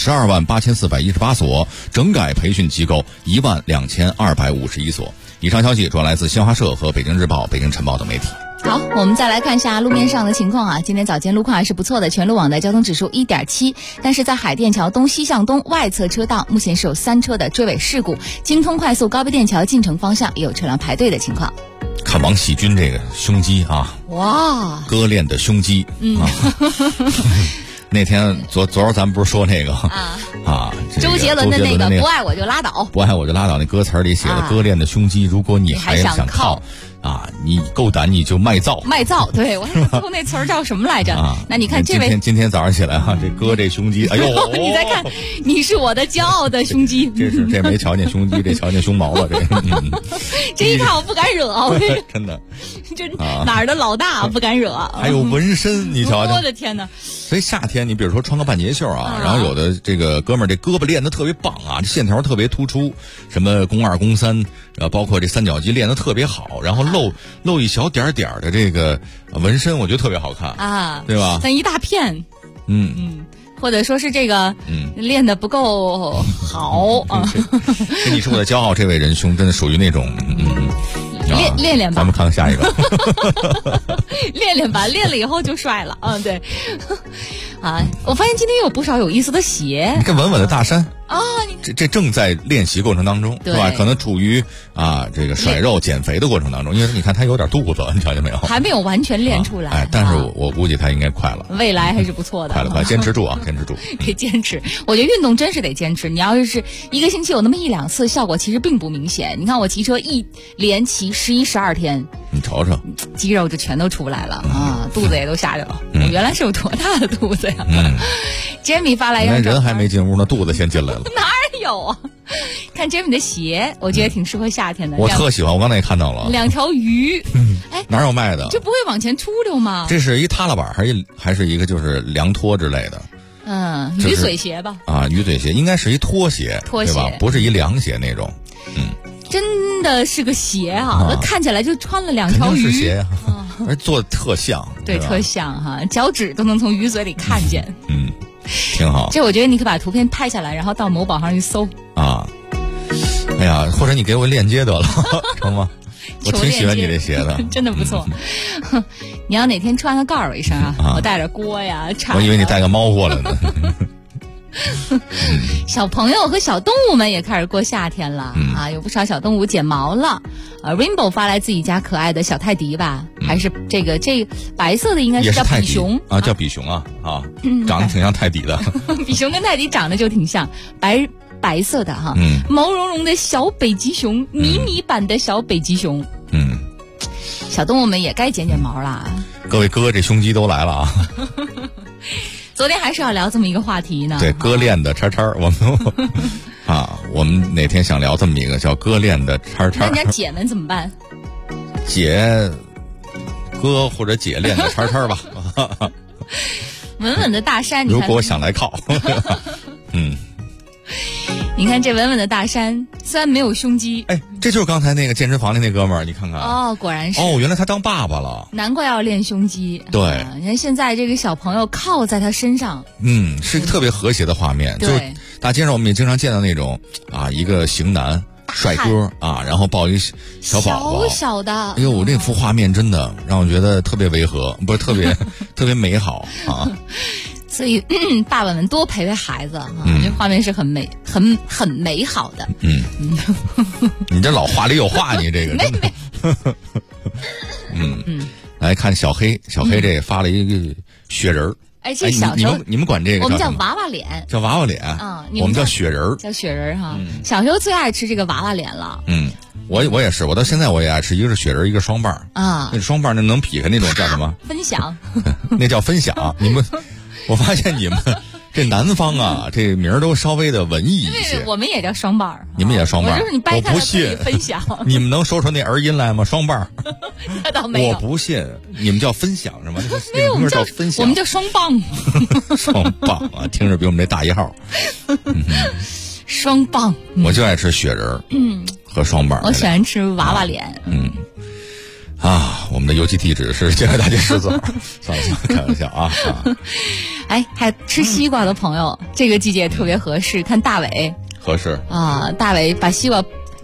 128418所，整改培训机构12251所。以上消息主要来自新华社和北京日报、北京晨报等媒体。 好，我们再来看一下路面上的情况啊。今天早间路况还是不错的，全路网的交通指数1.7，但是在海淀桥东西向东外侧车道目前是有3车的追尾事故，京通快速高碑店桥进城方向也有车辆排队的情况。 看王喜军这个胸肌啊， 哇， 割裂的胸肌，那天昨儿咱们不是说那个周杰伦的那个不爱我就拉倒， 不爱我就拉倒，那歌词里写的割裂的胸肌，如果你还想靠你够胆你就卖造， 对，我还说那词儿叫什么来着？那你看这位今天早上起来这割这胸肌，哎呦， 你再看，你是我的骄傲的胸肌， 这没瞧见胸肌，这瞧见胸毛了， 这一看我不敢惹， 真的， 就哪儿的老大不敢惹， 还有纹身，你瞧瞧， 我的天哪！ 所以夏天你比如说穿个半截袖然后有的这个哥们儿这胳膊练得特别棒这线条特别突出，什么肱2、肱3，包括这三角肌练得特别好，然后露一小点点的这个纹身，我觉得特别好看对吧？ 但一大片，或者说是这个练得不够好跟你说我的骄傲，这位仁兄真的属于那种练吧， 咱们看看下一个练吧，练了以后就帅了对我发现今天有不少有意思的鞋， 你看稳稳的大山这正在练习过程当中，是吧？可能处于这个甩肉减肥的过程当中，因为你看他有点肚子，你瞧见没有？ 还没有完全练出来， 但是我估计他应该快了， 未来还是不错的， 快，坚持住坚持住， 得坚持。我觉得运动真是得坚持，你要是一个星期有那么1-2次，效果其实并不明显。你看我骑车一连骑11、12天， 你瞅瞅， 肌肉就全都出来了肚子也都下去了。我原来是有多大的肚子呀？Jamie 发来一张照片， 人还没进屋呢，肚子先进来了。 哪有啊？看 Jamie 的鞋，我觉得挺适合夏天的。 我特喜欢，我刚才也看到了 2条鱼。 哪有卖的？ 这不会往前出溜吗？ 这是一踏拉板还是一个就是凉拖之类的？ 鱼嘴鞋吧。 鱼嘴鞋应该是一拖鞋，对吧？不是一凉鞋那种。 真的是个鞋那看起来就穿了2条鱼。 是鞋而做的特像。 对，特像脚趾都能从鱼嘴里看见。 挺好。 这我觉得你可以把图片拍下来，然后到某宝上去搜哎呀，或者你给我链接得了，成吗？我挺喜欢你这鞋的， 真的不错。你要哪天穿个告诉我一声我带着锅呀。 我以为你带个猫过来呢。 小朋友和小动物们也开始过夏天了有不少小动物剪毛了。Rainbow 发来自己家可爱的小泰迪吧，还是这白色的应该是叫比熊叫比熊长得挺像泰迪的。 比熊跟泰迪长得就挺像，白色的毛茸茸的小北极熊，迷你版的小北极熊。小动物们也该剪毛了。 各位哥，这胸肌都来了昨天还是要聊这么一个话题呢。 对，割裂的叉叉，我们哪天想聊这么一个叫割裂的叉叉。 那人家姐们怎么办？ 割或者姐练的叉叉吧。 稳稳的大山， 如果我想来靠。 你看这稳稳的大山，虽然没有胸肌， 这就是刚才那个健身房的那哥们儿，你看看果然是原来他当爸爸了， 难怪要练胸肌。 对， 你看现在这个小朋友靠在他身上， 是一个特别和谐的画面。就是大街上我们也经常见到那种一个型男帅哥然后抱一小宝宝， 小的， 哎呦，那幅画面真的让我觉得特别违和，不是特别特别美好所以爸爸们多陪陪孩子这画面是很美好的。 你这老话里有话，你这个真的。来看小黑这发了一个雪人儿。 这小时候你们管这个我们叫娃娃脸， 叫娃娃脸我们叫雪人儿， 叫雪人儿小时候最爱吃这个娃娃脸了。 我也是，我到现在我也爱吃，一个是雪人，一个双瓣那双瓣那能劈开那种叫什么？ 分享。 那叫分享。我发现你们这南方这名儿都稍微的文艺一些。 我们也叫双瓣你们也双瓣就是你掰开了可以分享。 你们能说出那儿音来吗？双瓣那倒没有。 我不信，你们叫分享是吗？ 没有，我们叫分享， 我们叫双棒。 双棒听着比我们这大一号。 双棒， 我就爱吃雪人和双瓣。 我喜欢吃娃娃脸。 我们的邮寄地址是建海大街10座。算了，开玩笑还吃西瓜的朋友，这个季节特别合适。看大伟合适大伟把西瓜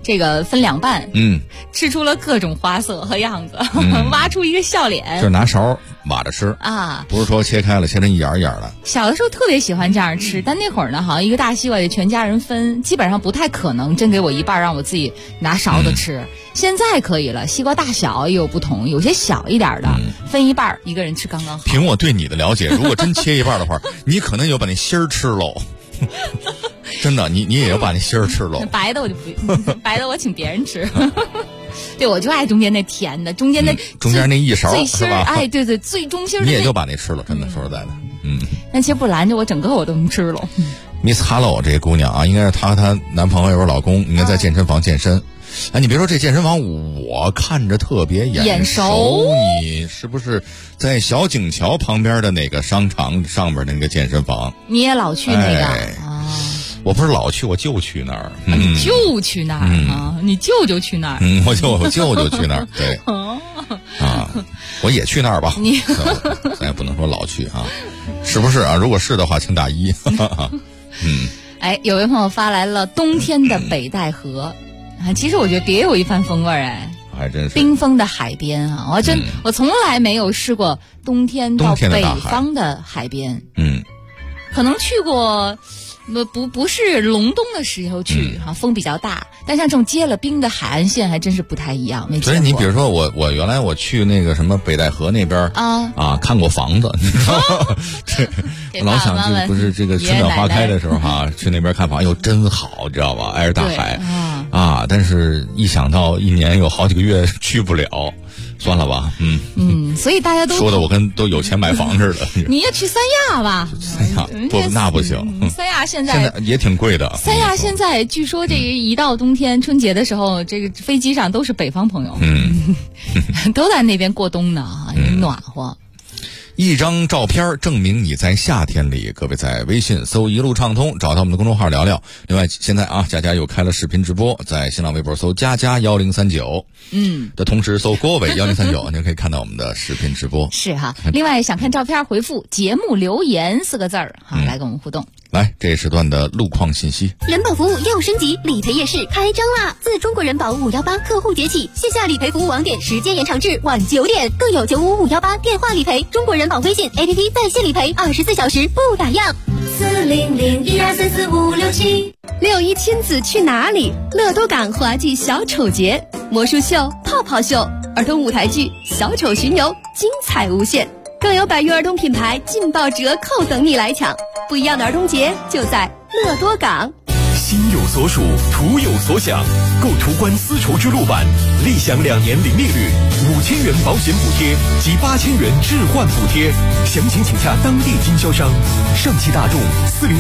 这个分两半，吃出了各种花色和样子，挖出一个笑脸， 就是拿勺挖着吃啊， 不是说切开了切成一眼一眼的。 小的时候特别喜欢这样吃，但那会儿呢，好像一个大西瓜得全家人分，基本上不太可能真给我一半让我自己拿勺子吃。现在可以了，西瓜大小也有不同，有些小一点的，分一半一个人吃刚刚好。 凭我对你的了解，如果真切一半的话，你可能有把那芯儿吃喽。真的，你也要把那芯儿吃喽。 白的我就不，白的我请别人吃。对，我就爱中间那甜的，中间那一勺是吧？哎，对对，最中心你也就把那吃了，真的说实在的， 那其实不拦着我，整个我都能吃了。 Miss Hello 这个姑娘啊，应该是她和她男朋友或者老公应该在健身房健身。哎，你别说这健身房，我看着特别眼熟。你是不是在小景桥旁边的哪个商场上面的那个健身房？ 你也老去那个啊？我不是老去，我就去那儿。 你就去那儿啊？你舅舅去那儿？ 我舅舅去那儿。对。啊，我也去那儿吧。咱也不能说老去啊，是不是啊？如果是的话，请打1。 哎，有位朋友发来了冬天的北戴河。其实我觉得别有一番风味哎， 还真是冰封的海边啊！我从来没有试过冬天到北方的海边，可能去过，不是隆冬的时候去哈，风比较大，但像这种结了冰的海岸线还真是不太一样，没见过。 所以你比如说我原来我去那个什么北戴河那边看过房子，你知道吗？我老想就不是这个春暖花开的时候哈，去那边看房，哎呦真好，知道吧？挨着大海但是一想到一年有好几个月去不了，算了吧， 所以大家都说的我跟都有钱买房似的。 你也去三亚吧？ 三亚那不行， 三亚现在也挺贵的。 三亚现在据说这一到冬天春节的时候，这个飞机上都是北方朋友，都在那边过冬呢，暖和。 一张照片证明你在夏天里，各位在微信搜一路畅通，找到我们的公众号聊聊。另外现在佳佳又开了视频直播，在新浪微博搜佳佳1039的同时搜郭伟1039，您可以看到我们的视频直播。 是哈，另外想看照片回复节目留言4个字儿来跟我们互动。 来，这一时段的路况信息。 人保服务又升级，理赔夜市开张啦！自中国人保518客户节起，线下理赔服务网点时间延长至晚9点，更有95518电话理赔，中国人保微信 APP 在线理赔，24小时不打烊。40012344567。 6·1亲子去哪里？乐多港华季小丑节，魔术秀、泡泡秀、儿童舞台剧、小丑巡游，精彩无限。更有百余儿童品牌劲爆折扣等你来抢，不一样的儿童节就在乐多港。 心有所属，图有所想。购途观丝绸之路版，立享2年零利率，5000元保险补贴及8000元置换补贴，详情请洽当地经销商。上汽大众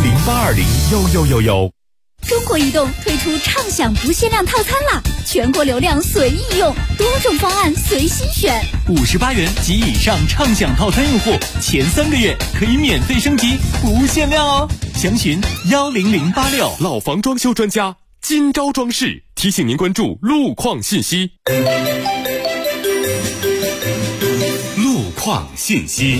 40082011111。 中国移动推出畅享不限量套餐啦，全国流量随意用，多种方案随心选。 58元及以上畅享套餐用户，前3个月可以免费升级，不限量哦。详询10086。 老房装修专家金招装饰提醒您关注路况信息。 路况信息。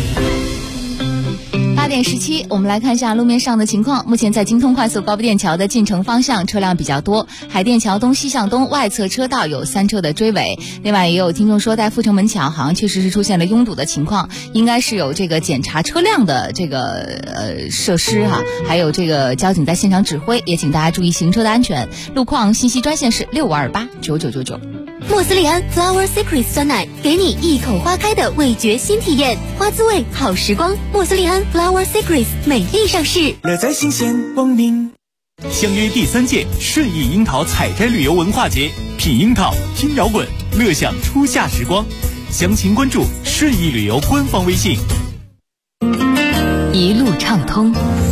8点17，我们来看一下路面上的情况。目前在京通快速高碑店桥的进城方向车辆比较多，海淀桥东西向东外侧车道有3车的追尾。另外也有听众说，在阜成门桥好像确实是出现了拥堵的情况，应该是有这个检查车辆的这个设施还有这个交警在现场指挥，也请大家注意行车的安全。路况信息专线是65289999。 莫斯利安 Flower Secrets 酸奶，给你一口花开的味觉新体验，花滋味好时光。莫斯利安 Flower Secrets 美丽上市， 乐在新鲜，光明。 相约第3届顺义樱桃采摘旅游文化节，品樱桃，听摇滚，乐享初夏时光。详情关注顺义旅游官方微信。 一路畅通。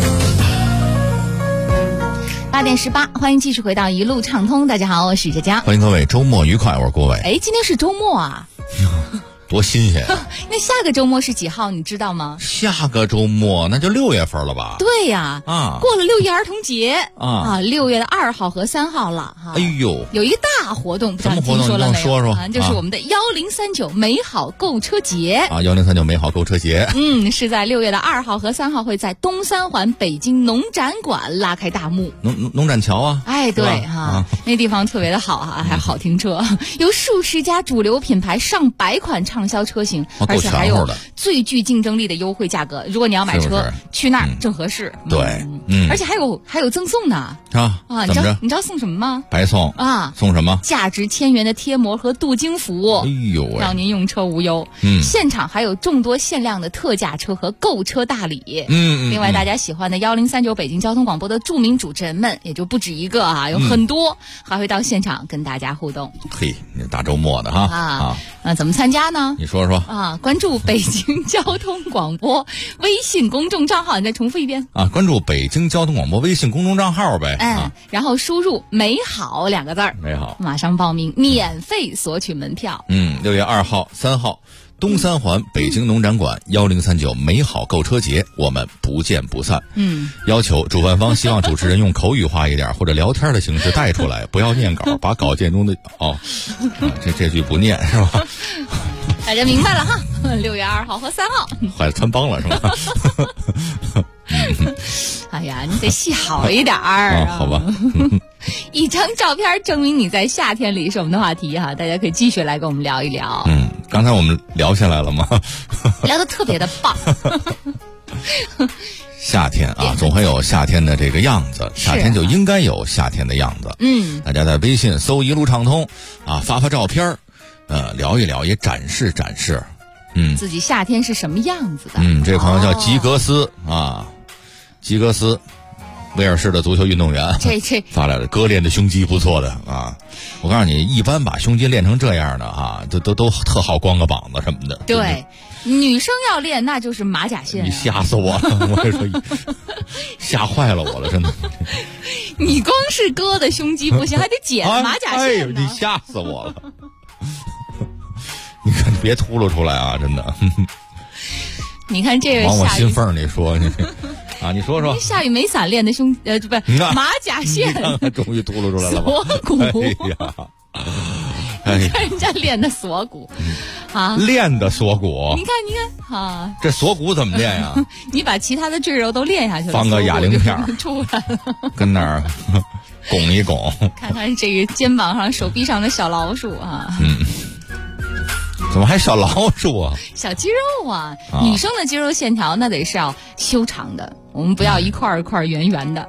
8点18，欢迎继续回到一路畅通。大家好，我是佳佳， 欢迎各位周末愉快，我是郭伟。 今天是周末啊。 多新鲜啊！ 那下个周末是几号？你知道吗？ 下个周末那就6月份了吧？ 对呀，过了6一儿童节6月的2号和3号了哈。 哎呦， 有一个大活动，不知道你听说了没有？说说，就是我们的1039美好购车节啊！1039美好购车节， 是在6月的2号和3号会在东三环北京农展馆拉开大幕。 农展桥啊！ 哎，对哈，那地方特别的好哈，还好停车，有数十家主流品牌上百款畅销车型，而且还有最具竞争力的优惠价格。如果你要买车，去那儿正合适。 对， 而且还有赠送呢啊！ 你知道送什么吗？ 白送啊！ 送什么？ 价值1000元的贴膜和镀金服务。 哎呦喂， 让您用车无忧。现场还有众多限量的特价车和购车大礼。另外大家喜欢的1039北京交通广播的著名主持人们也就不止一个啊，有很多，还会到现场跟大家互动。 嘿，大周末的哈那怎么参加呢？ 你说说啊！关注北京交通广播微信公众账号，你再重复一遍啊！关注北京交通广播微信公众账号呗。 然后输入“美好”2个字儿， 美好， 马上报名，免费索取门票。 6月2号、3号，东三环北京农展馆1039美好购车节，我们不见不散。要求主办方希望主持人用口语化一点或者聊天的形式带出来，不要念稿，把稿件中的这句不念是吧？ 大家明白了哈？6月2号和3号， 坏了，穿帮了是吧？ 哎呀，你得戏好一点儿好吧。 一张照片证明你在夏天里是我们的话题哈，大家可以继续来跟我们聊一聊。 刚才我们聊下来了吗？ 聊得特别的棒。 夏天啊，总会有夏天的这个样子，夏天就应该有夏天的样子。大家在微信搜一路畅通啊，发照片，聊一聊，也展示展示。 自己夏天是什么样子的？ 这个朋友叫吉格斯啊，吉格斯，威尔士的足球运动员， 这发来了，哥练的胸肌不错的啊。我告诉你，一般把胸肌练成这样的啊，都特好光个膀子什么的。 对，女生要练那就是马甲线。 你吓死我了！我跟你说，吓坏了我了，真的。 你光是哥的胸肌不行，还得剪马甲线呢。 你吓死我了！你看，你别秃噜出来啊！真的。 你看这位往我心缝里说，你说说。 夏雨没伞练的不是马甲线， 终于秃噜出来了吧？ 锁骨。 哎呀， 你看人家练的锁骨啊， 练的锁骨。 你看啊， 这锁骨怎么练呀？ 你把其他的赘肉都练下去了， 放个哑铃片出来了， 跟那儿拱一拱， 看看这个肩膀上、手臂上的小老鼠啊。 怎么还小老鼠啊？ 小肌肉啊，女生的肌肉线条那得是要修长的，我们不要一块一块圆圆的。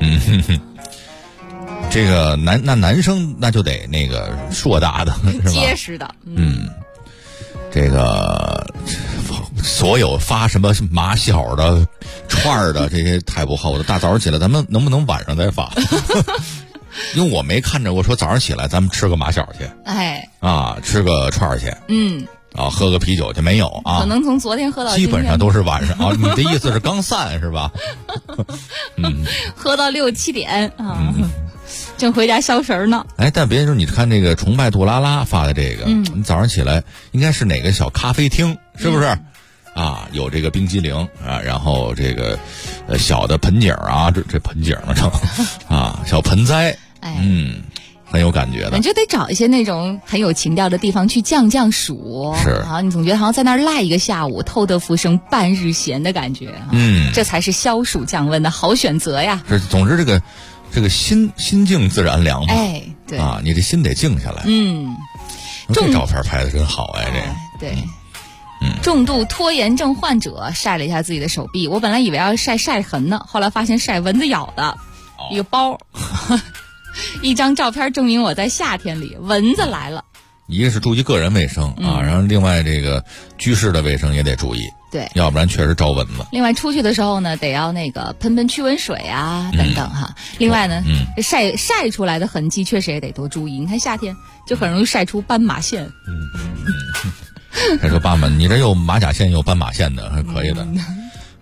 这个男生那就得那个硕大的，是吧？ 结实的。 这个所有发什么马小的、串儿的这些太不厚的，大早上起来咱们能不能晚上再发？因为我没看着我说早上起来咱们吃个马小去，吃个串儿去，喝个啤酒去，没有啊？ 可能从昨天喝到基本上都是晚上啊。你的意思是刚散是吧？ 喝到6、7点啊，正回家消食呢。 但别说你看这个崇拜杜拉拉发的这个，你早上起来应该是哪个小咖啡厅，是不是？有这个冰激凌啊，然后这个小的盆景啊，这盆景呢小盆栽，很有感觉的。 你就得找一些那种很有情调的地方去降暑， 是啊，你总觉得好像在那儿赖一个下午，偷得浮生半日闲的感觉，这才是消暑降温的好选择呀。 总之这个心静自然凉嘛， 对你这心得静下来。这照片拍的真好对。重度拖延症患者晒了一下自己的手臂，我本来以为要晒痕呢，后来发现晒蚊子咬的一个包。一张照片证明我在夏天里蚊子来了。 一个是注意个人卫生然后另外这个居室的卫生也得注意， 对， 要不然确实招蚊子。 另外出去的时候呢，得要那个喷驱蚊水啊等等哈。另外呢，晒出来的痕迹确实也得多注意。你看夏天就很容易晒出斑马线。 还说斑马，你这有马甲线有斑马线的，还可以的。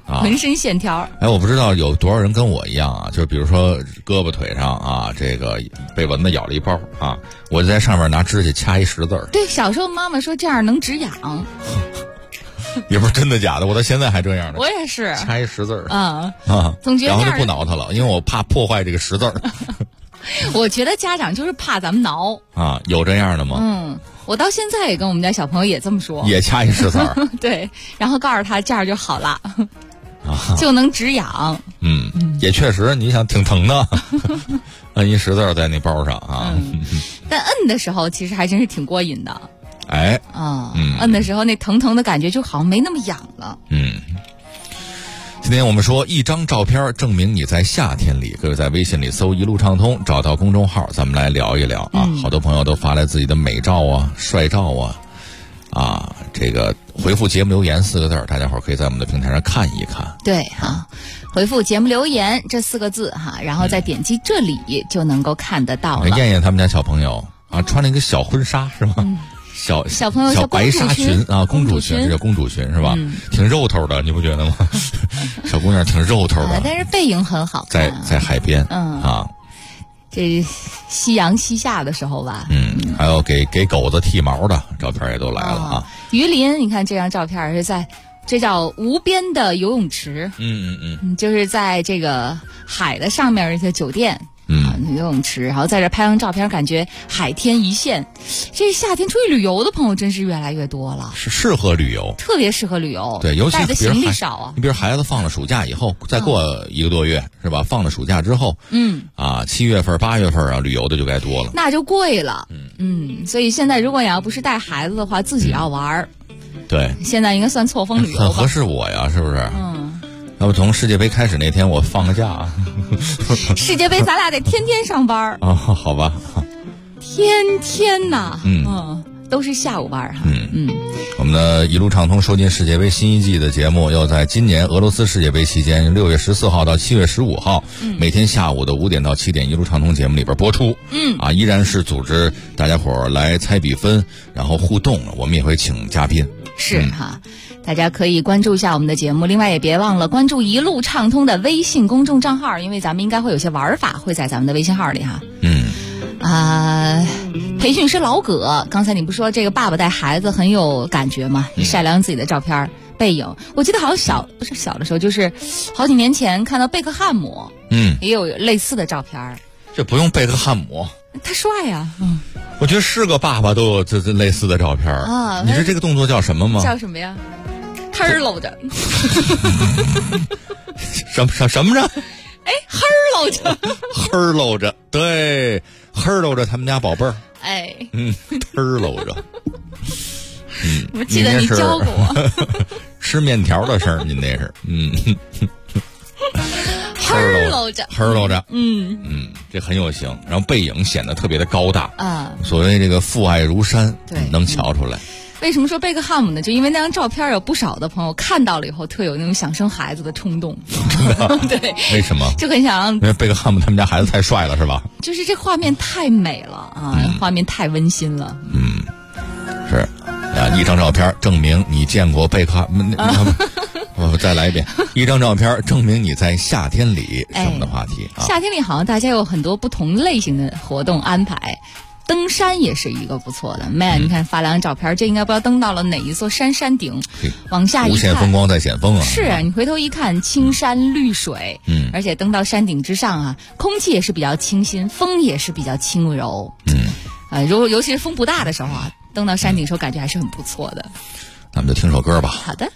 浑身线条。 哎，我不知道有多少人跟我一样啊，就是比如说胳膊腿上啊，这个被蚊子咬了一包啊，我就在上面拿指甲掐一10字儿。 对，小时候妈妈说这样能止痒。 也不是真的假的，我到现在还这样的。 我也是掐一10字儿。 总觉得然后就不挠它了，因为我怕破坏这个10字儿。 我觉得家长就是怕咱们挠啊，有这样的吗？ 我到现在也跟我们家小朋友也这么说， 也掐一10字儿。 对，然后告诉他这样就好了，就能止痒。 也确实，你想挺疼的，摁一10字儿在那包上啊。 但摁的时候其实还真是挺过瘾的。 哎， 摁的时候那疼疼的感觉就好像没那么痒了。 今天我们说一张照片证明你在夏天里，各位在微信里搜一路畅通，找到公众号，咱们来聊一聊啊。好多朋友都发来自己的美照啊、帅照啊，这个回复节目留言4个字，大家伙儿可以在我们的平台上看一看。 对哈，回复节目留言这4个字哈，然后再点击这里就能够看得到了。 燕燕他们家小朋友啊，穿了一个小婚纱是吗？ 小朋友小白纱裙啊，公主裙，这叫公主裙是吧？挺肉头的，你不觉得吗？小姑娘挺肉头的， 但是背影很好看。 在海边， 这夕阳西下的时候吧。 还有给狗子剃毛的照片也都来了啊。 榆林，你看这张照片是在这叫无边的游泳池，就是在这个海的上面一些酒店。游泳池，然后在这拍张照片，感觉海天一线。这夏天出去旅游的朋友真是越来越多了， 是适合旅游， 特别适合旅游。 对，尤其带的行李少啊。 你比如孩子放了暑假以后，再过1个多月是吧？放了暑假之后，7月份、8月份啊，旅游的就该多了， 那就贵了。所以现在如果你要不是带孩子的话，自己要玩对， 现在应该算错峰旅游吧， 很合适我呀，是不是？要不从世界杯开始那天我放个假世界杯咱俩得天天上班好吧， 天天呐，都是下午班我们的一路畅通说进世界杯新一季的节目，要在今年俄罗斯世界杯期间6月14号到7月15号，每天下午的5点到7点一路畅通节目里边播出。依然是组织大家伙儿来猜比分，然后互动，我们也会请嘉宾。 是哈。大家可以关注一下我们的节目，另外也别忘了关注一路畅通的微信公众账号，因为咱们应该会有些玩法会在咱们的微信号里哈。培训师老葛，刚才你不说这个爸爸带孩子很有感觉吗？晒亮自己的照片背影，我记得好像小的时候，就是好几年前看到贝克汉姆，也有类似的照片。 这不用贝克汉姆， 他帅呀。 我觉得是个爸爸都有这类似的照片啊。你知道这个动作叫什么吗？ 叫什么呀？嘿搂着， 什么着？ 哎，嘿搂着， 嘿搂着，对，嘿搂着他们家宝贝儿。 哎， 嘿搂着。 我记得你教过我。 吃面条的事儿，您那是， 嘿搂着， 嘿搂着，这很有型，然后背影显得特别的高大啊。所谓这个父爱如山，能瞧出来。 为什么说贝克汉姆呢？就因为那张照片有不少的朋友看到了以后，特有那种想生孩子的冲动。 真的？ 对。 为什么？ 就很想让。 因为贝克汉姆他们家孩子太帅了，是吧？ 就是这画面太美了啊，画面太温馨了。 是啊，一张照片证明你见过贝克汉姆。我再来一遍，一张照片证明你在夏天里。是我们的话题啊。 夏天里好像大家有很多不同类型的活动安排。登山也是一个不错的，你看发两张照片，这应该不知道登到了哪一座山顶，往下一看， 无限风光在险峰啊！ 是啊，你回头一看，青山绿水，而且登到山顶之上啊，空气也是比较清新，风也是比较轻柔，尤其是风不大的时候啊，登到山顶的时候感觉还是很不错的。 咱们就听首歌吧。 好的。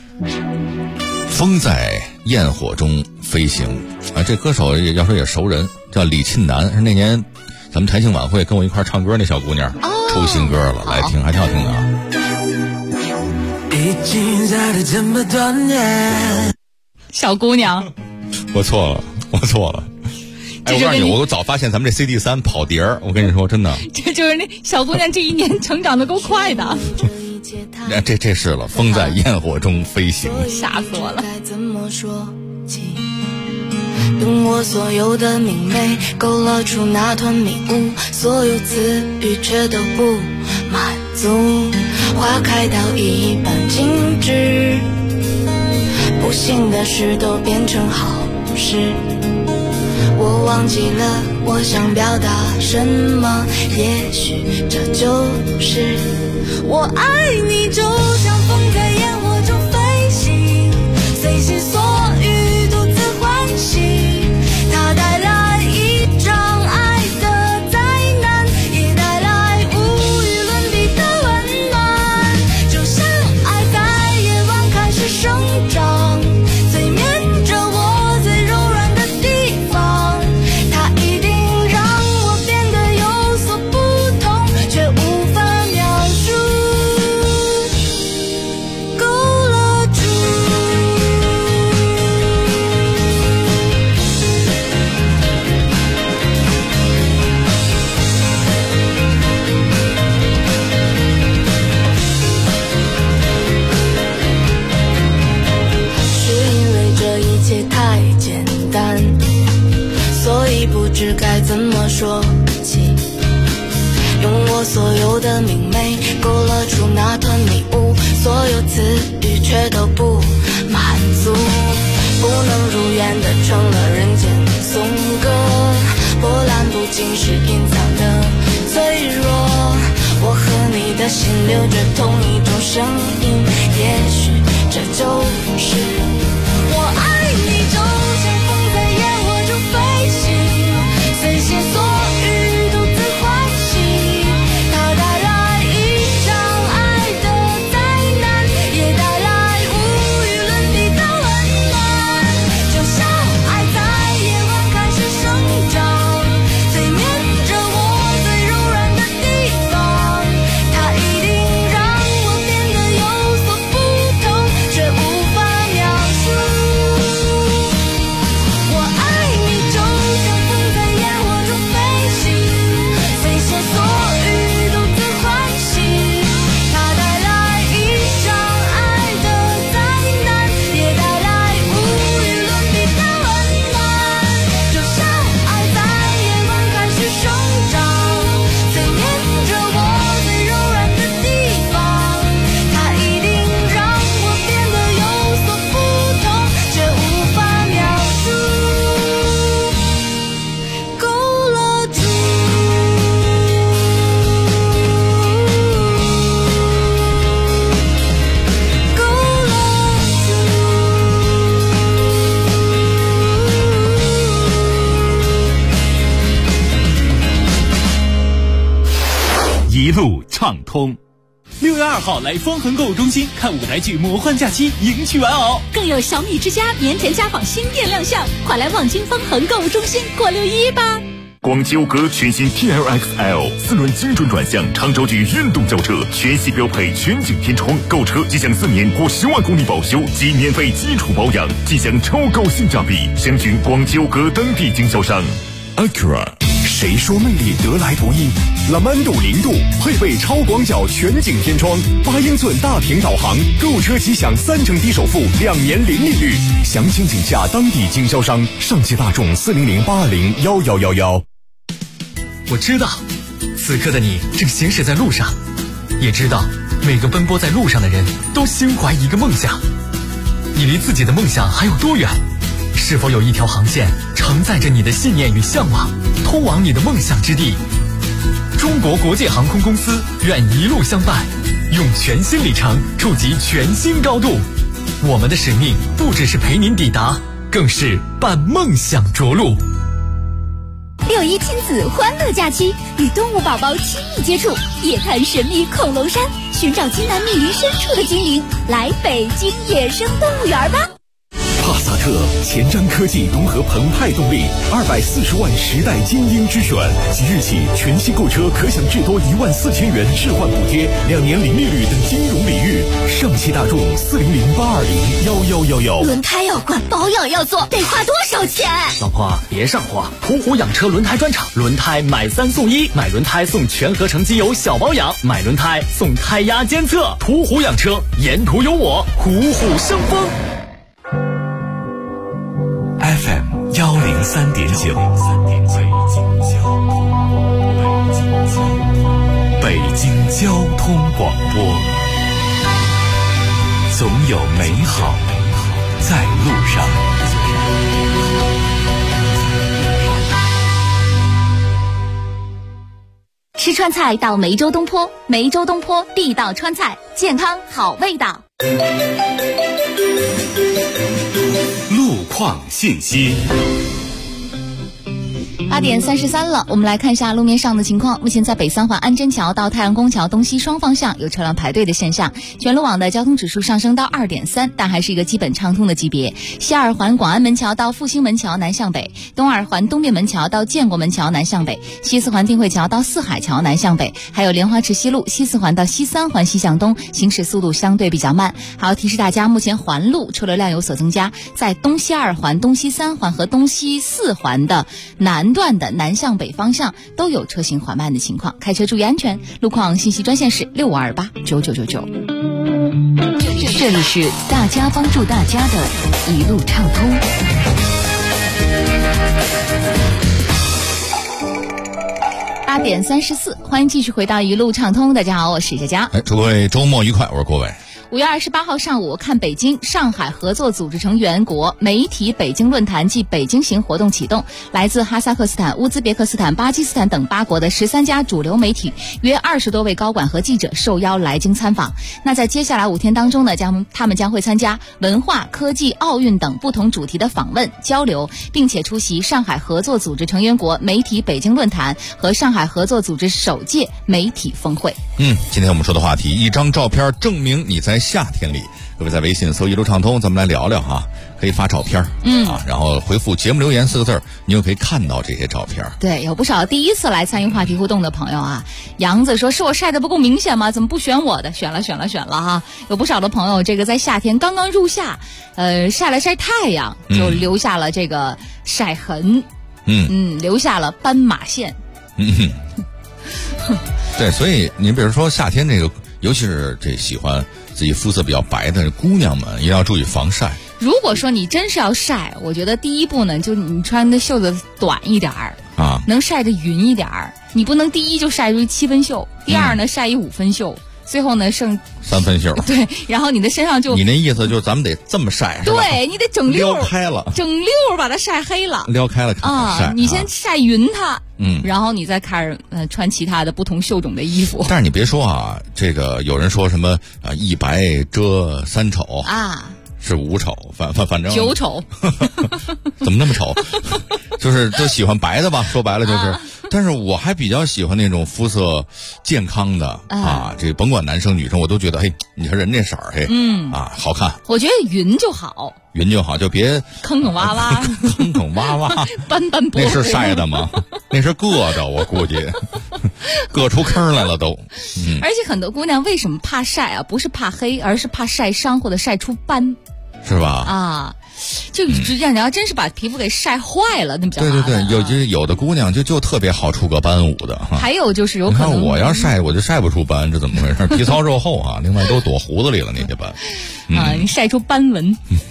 风在焰火中飞行啊，这歌手要说也熟人，叫李沁南，是那年。咱们台庆晚会跟我一块唱歌那小姑娘出新歌了，来听，还挺好听的啊。 已经在了这么多年， 小姑娘， 我错了。哎，我告诉你，我早发现咱们这 CD3 跑碟儿，我跟你说，真的， 这就是那小姑娘这一年成长的够快的。 这是了，风在焰火中飞行， 吓死我了。 等我所有的明媚勾勒出那团迷雾，所有词语却都不满足，花开到一半静止，不不幸的事都变成好事。我忘记了我想表达什么，也许这就是我爱你，就像风在烟火中飞行，随心所欲独自欢喜。它带来一场爱的灾难，也带来无与伦比的温暖。就像爱在夜晚开始生长，催眠着我最柔软的地方。它一定让我变得有所不同，却无法描述，勾勒出是因为这一切太简单，所以不知该怎么说起。用我所有的明媚勾勒出那团迷雾，所有词语却都不满足，不能如愿的成了人间颂歌。波澜不惊是隐藏的脆弱，我和你的心流着同一种声音，也许这就是我爱你，就像风在烟火中飞行，随心所欲独自欢喜。它带来一场爱的灾难，也带来无与伦比的温暖。就像爱在夜晚开始生长，催眠着我最柔软的地方。它一定让我变得有所不同，却无法描述。我爱你，就像风在烟火中飞行，随心所欲独自欢喜。它带来一场爱的灾难，也带来无与伦比的温暖。就像爱在夜晚开始生长，催眠着我最柔软的地方。它一定让我变得有所不同，却无法描述，勾勒出。 一路畅通。6月2号来方恒购物中心看舞台剧《魔幻假期》，迎娶玩偶， 更有小米之家年前家纺新店亮相，快来望京方恒购物中心过6·1吧！ 广汽讴歌全新 TLX-L 4轮精准转向长轴距运动轿车，全系标配全景天窗，购车即享4年或10万公里保修及免费基础保养，即享超高性价比。详询广汽讴歌当地经销商。Acura， 谁说魅力得来不易？拉曼度0度配备超广角全景天窗，8英寸大屏导航，购车即享3成低首付，2年零利率。详情请下当地经销商。上汽大众400-820-1111。 我知道，此刻的你正行驶在路上，也知道每个奔波在路上的人都心怀一个梦想。你离自己的梦想还有多远？是否有一条航线承载着你的信念与向往，通往你的梦想之地？中国国际航空公司愿一路相伴，用全新里程触及全新高度。我们的使命不只是陪您抵达，更是伴梦想着陆。 6·1亲子欢乐假期，与动物宝宝亲密接触，夜探神秘恐龙山，寻找津南密林深处的精灵，来北京野生动物园吧！ 帕萨特前瞻科技融合澎湃动力，240万时代精英之选，即日起全新购车可享至多14000元置换补贴，2年零利率等金融礼遇。上汽大众400-820-1111。 轮胎要换，保养要做，得花多少钱？ 老婆别上火，途虎养车轮胎专场，轮胎买3送1，买轮胎送全合成机油小保养，买轮胎送胎压监测。途虎养车，沿途有我，虎虎生风。 FM 103.9，北京交通广播，总有美好在路上。 吃川菜到梅州东坡，梅州东坡地道川菜，健康好味道。 路况信息。 8点33了，我们来看一下路面上的情况。目前在北三环安贞桥到太阳宫桥东西双方向有车辆排队的现象，全路网的交通指数上升到 2.3， 但还是一个基本畅通的级别。西二环广安门桥到复兴门桥南向北，东二环东便门桥到建国门桥南向北，西四环定慧桥到四海桥南向北，还有莲花池西路西四环到西三环西向东，行驶速度相对比较慢。还要提示大家，目前环路车流量有所增加，在东西二环、东西三环和东西四环的南段的南向北方向都有车行缓慢的情况，开车注意安全。路况信息专线是65289999。 这里是大家帮助大家的一路畅通。 8点34，欢迎继续回到一路畅通。大家好，我是佳佳。 祝各位周末愉快，我是郭伟。 5月28号上午，看北京上海合作组织成员国媒体北京论坛暨北京行活动启动，来自哈萨克斯坦、乌兹别克斯坦、巴基斯坦等8国的13家主流媒体约20多位高管和记者受邀来京参访。那在接下来5天当中呢，他们将会参加文化、科技、奥运等不同主题的访问交流，并且出席上海合作组织成员国媒体北京论坛和上海合作组织首届媒体峰会。 今天我们说的话题，一张照片证明你在夏天里。各位在微信搜一路畅通，咱们来聊聊哈，可以发照片然后回复节目留言4个字，你就可以看到这些照片。 对，有不少第一次来参与话题互动的朋友啊。杨子说，是我晒得不够明显吗？怎么不选我的？选了哈。有不少的朋友这个在夏天刚刚入夏，晒了晒太阳，就留下了这个晒痕，留下了斑马线。 对，所以你比如说夏天这个，尤其是这喜欢自己肤色比较白的姑娘们，一定要注意防晒。 如果说你真是要晒，我觉得第一步呢，就你穿的袖子短一点儿啊， 能晒得匀一点儿。你不能第一就晒出7分袖，第二呢晒一5分袖，最后呢剩 3分袖。 对，然后你的身上就， 你那意思就是咱们得这么晒，是吧？ 对，你得整溜撩开了， 整溜把它晒黑了， 撩开了看看晒。 你先晒匀它。然后你再开始穿其他的不同袖种的衣服。 但是你别说啊，这个有人说什么一白遮3丑啊， 是5丑，反正 9丑， 怎么那么丑？就是都喜欢白的吧，说白了就是。但是我还比较喜欢那种肤色健康的这甭管男生女生，我都觉得你看人这色儿好看。 我觉得匀就好， 就别坑坑洼洼，斑斑驳。 那是晒的吗？那是硌的，我估计硌出坑来了都。 而且很多姑娘为什么怕晒啊？不是怕黑，而是怕晒伤或者晒出斑， 是吧？ 就你要真是把皮肤给晒坏了，那比较麻烦。 对，有的姑娘就特别好出个斑捂的哈。 还有就是有可能， 你看我要晒我就晒不出斑，这怎么回事？皮糙肉厚啊，另外都躲胡子里了那些斑。 你晒出斑纹，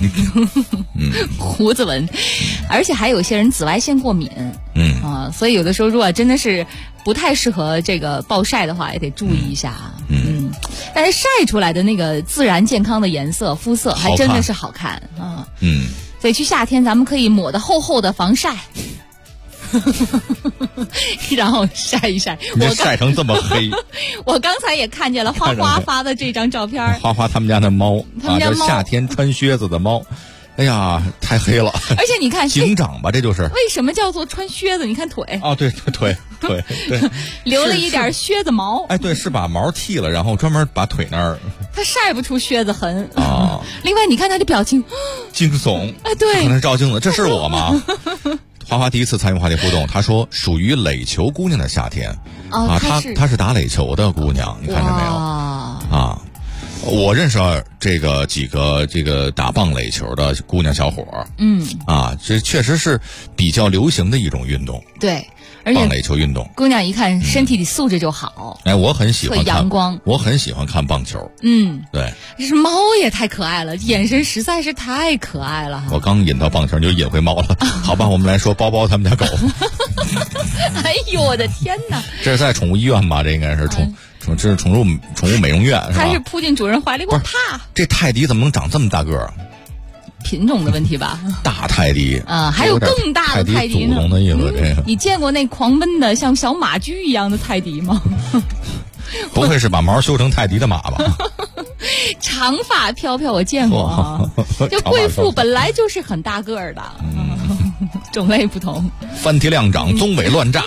胡子纹，而且还有些人紫外线过敏，所以有的时候如果真的是不太适合这个暴晒的话，也得注意一下。但是晒出来的那个自然健康的颜色、肤色还真的是好看啊。所以去夏天咱们可以抹得厚厚的防晒，然后晒一晒。 我晒成这么黑， 我刚才也看见了花花发的这张照片。 花花他们家的猫叫夏天穿靴子的猫。哎呀，太黑了！ 而且你看警长吧，这就是为什么叫做穿靴子？你看腿对， 留了一点靴子毛。 对，是把毛剃了，然后专门把腿那儿， 它晒不出靴子痕啊。另外，你看他的表情， 惊悚。 对， 可能是照镜子，这是我吗？花花第一次参与话题互动，她说属于垒球姑娘的夏天她是打垒球的姑娘，你看见没有我认识几个打棒垒球的姑娘小伙这确实是比较流行的一种运动。 对，而且棒垒球运动， 姑娘一看身体的素质就好。 我很喜欢看阳光， 我很喜欢看棒球。对， 这猫也太可爱了，眼神实在是太可爱了。 我刚引到棒球，你就引回猫了。好吧，我们来说包包他们家狗。 哎呦，我的天哪！ 这是在宠物医院吧？这应该是这是宠物美容院，是吧？ 它是扑进主人怀里，我怕。 这泰迪怎么能长这么大个儿？ 品种的问题吧？ 大泰迪啊，还有更大的泰迪呢。 祖宗的意思，这个你见过那狂奔的像小马驹一样的泰迪吗？ 不会是把毛修成泰迪的马吧？ 长发飘飘，我见过啊。就贵妇本来就是很大个儿的，种类不同。 翻蹄亮掌，鬃尾乱炸，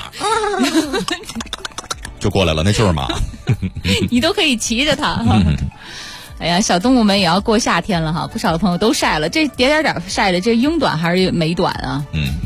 就过来了，那就是马。 你都可以骑着它。哎呀，小动物们也要过夏天了哈，不少的朋友都晒了，这点晒的，这英短还是美短啊？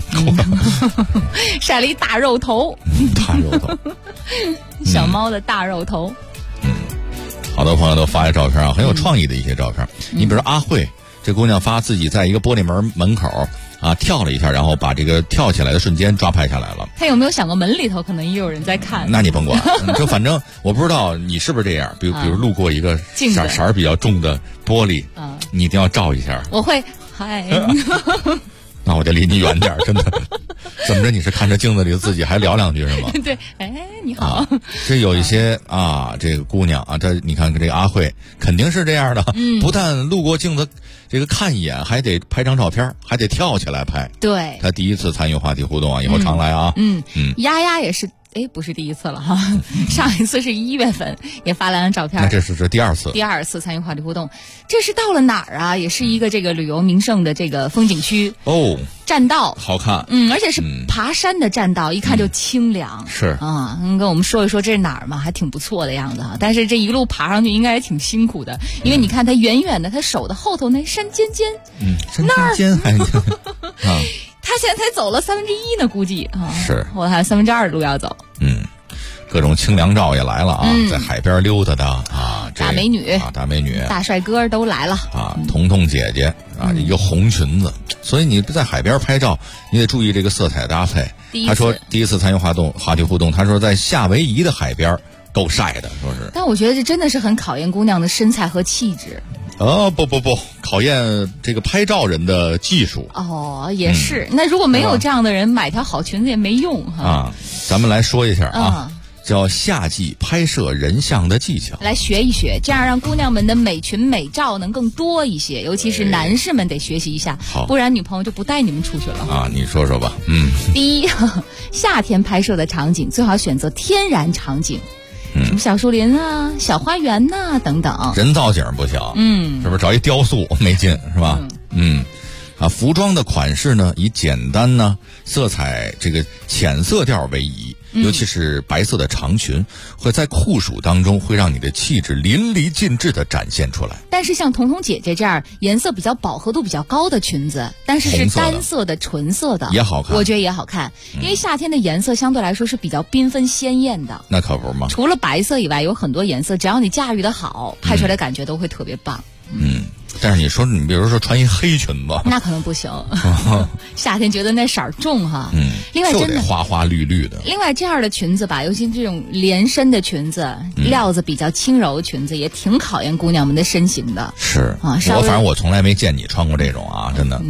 晒了一大肉头， 大肉头， 小猫的大肉头。 好多朋友都发来照片啊，很有创意的一些照片。你比如说阿慧，这姑娘发自己在一个玻璃门口啊跳了一下，然后把这个跳起来的瞬间抓拍下来了。 她有没有想过门里头可能也有人在看？ 那你甭管，就反正我不知道你是不是这样。比如路过一个色儿比较重的玻璃，你一定要照一下。 我会嗨。 那我得离你远点，真的。怎么着？你是看着镜子里自己还聊两句是吗？ 对，哎，你好。 这有一些这个姑娘啊，这你看这个阿慧肯定是这样的，不但路过镜子这个看一眼，还得拍张照片，还得跳起来拍。 对， 她第一次参与话题互动啊，以后常来啊。 丫丫也是。不是第一次了哈，上一次是1月份也发来了照片。 那这是第二次。 第二次参与话题互动，这是到了哪儿啊？也是一个这个旅游名胜的这个风景区哦， 栈道好看。 而且是爬山的栈道，一看就清凉。 是啊，跟我们说一说这是哪儿嘛？还挺不错的样子哈。但是这一路爬上去应该也挺辛苦的，因为你看它远远的，它手的后头那山尖尖， 山尖还他现在才走了1/3呢，估计啊， 是， 我还有2/3的路要走。 各种清凉照也来了啊，在海边溜达的啊， 大美女啊，大美女， 大帅哥都来了啊，彤彤姐姐啊，一个红裙子，所以你在海边拍照，你得注意这个色彩搭配。他说第一次参与话题互动，他说在夏威夷的海边够晒的，说是。 但我觉得这真的是很考验姑娘的身材和气质。 不，考验这个拍照人的技术。 也是。那如果没有这样的人，买条好裙子也没用哈。 啊，咱们来说一下啊，叫夏季拍摄人像的技巧， 来学一学，这样让姑娘们的美裙美照能更多一些，尤其是男士们得学习一下，不然女朋友就不带你们出去了啊。你说说吧。 第一，夏天拍摄的场景最好选择天然场景。什么小树林啊、小花园呐、等等， 人造景不行。是不是找一雕塑没劲是吧？服装的款式呢，以简单呢、色彩这个浅色调为宜，尤其是白色的长裙，会在酷暑当中会让你的气质淋漓尽致地展现出来。 但是像彤彤姐姐这样颜色比较饱和度比较高的裙子，但是是单色的、纯色的， 也好看， 我觉得也好看。因为夏天的颜色相对来说是比较缤纷鲜艳的。 那可不嘛。 除了白色以外，有很多颜色，只要你驾驭得好，拍出来感觉都会特别棒。 但是你说你比如说穿一黑裙子， 那可能不行。夏天觉得那色儿重哈。另外真的就得花花绿绿的。 另外这样的裙子吧，尤其这种连身的裙子，料子比较轻柔的裙子，也挺考验姑娘们的身形的。 是啊，反正我从来没见你穿过这种啊，真的。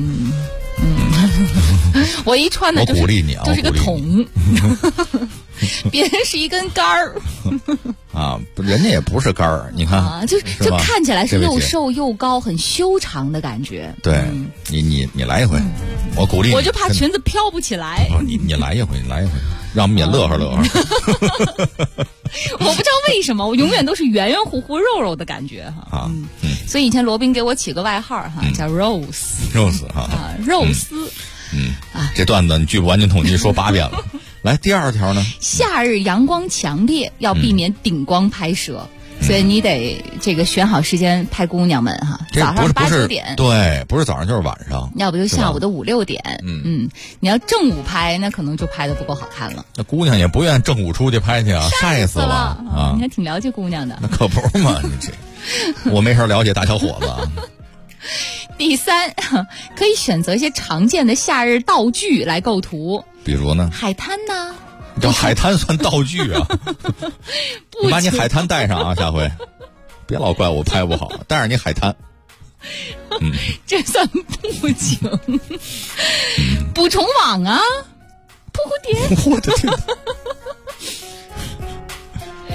我一穿的我鼓励你啊， 就是个桶。别人是一根杆儿啊，人家也不是杆儿，你看， 就看起来是又瘦又高，很修长的感觉。 对，你来一回，我鼓励你。 我就怕裙子飘不起来。 你来一回，让我们也乐呵乐呵。 我不知道为什么，我永远都是圆圆乎乎、肉肉的感觉哈。所以以前罗宾给我起个外号哈，叫 Rose 哈， 肉丝。 这段子你据不完全统计说8遍了。来第二条呢？ 夏日阳光强烈，要避免顶光拍摄，所以你得这个选好时间拍姑娘们哈。早上8、9点， 对，不是早上就是晚上， 要不就下午的5、6点。你要正午拍，那可能就拍的不够好看了。 那姑娘也不愿正午出去拍去啊，晒死了啊！你还挺了解姑娘的。 那可不是嘛，你这我没法了解大小伙子啊。 第三，可以选择一些常见的夏日道具来构图， 比如呢？ 海滩呐。 这海滩算道具啊？你把你海滩带上啊，下回别老怪我拍不好，带上你海滩。 这算布景。捕虫网啊，扑蝴蝶。 我的天！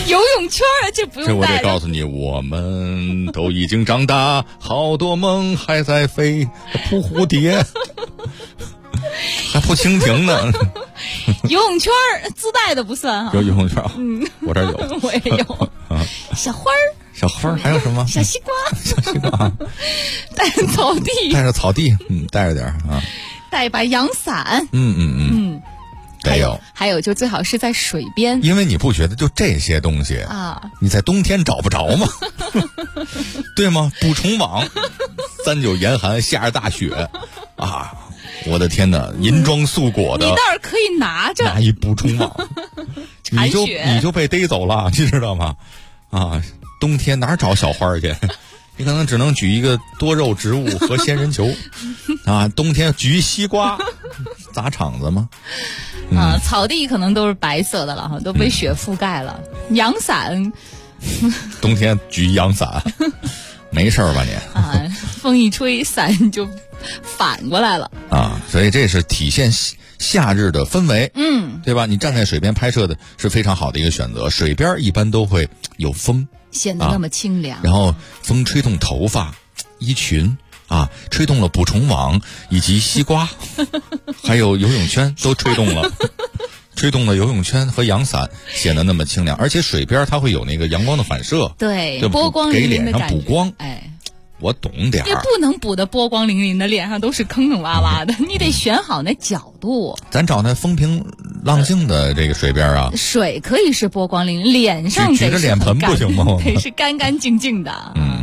游泳圈啊，这不用带。 这我得告诉你，我们都已经长大，好多梦还在飞，扑蝴蝶，还扑蜻蜓呢。 游泳圈自带的不算哈。 有游泳圈，我这儿有， 我也有。小花儿， 小花儿还有什么？ 小西瓜， 小西瓜， 带着草地， 带着草地，带着点啊， 带一把阳伞， 得有。 还有就最好是在水边， 因为你不觉得就这些东西啊， 你在冬天找不着吗？对吗？捕虫网，39严寒，下着大雪啊！我的天哪，银装素裹的， 你倒是可以拿一捕虫网，你就被逮走了，你知道吗？啊，冬天哪找小花去？你可能只能举一个多肉植物和仙人球啊，冬天举西瓜，砸场子吗？ 草地可能都是白色的了哈，都被雪覆盖了。阳伞， 冬天举阳伞，没事吧你？ 风一吹，伞就反过来了啊！所以这是体现夏日的氛围，对吧？你站在水边拍摄的是非常好的一个选择。水边一般都会有风， 显得那么清凉。 然后风吹动头发、衣裙啊，吹动了捕虫网以及西瓜，还有游泳圈都吹动了。吹动了游泳圈和阳伞，显得那么清凉，而且水边它会有那个阳光的反射， 对，波光粼粼的感觉， 给脸上补光。 哎， 我懂点儿， 也不能补的波光粼粼的，脸上都是坑坑洼洼的，你得选好那角度。 咱找那风平浪静的这个水边啊， 水可以是波光粼粼，脸上举着脸盆不行吗？ 得是干干净净的。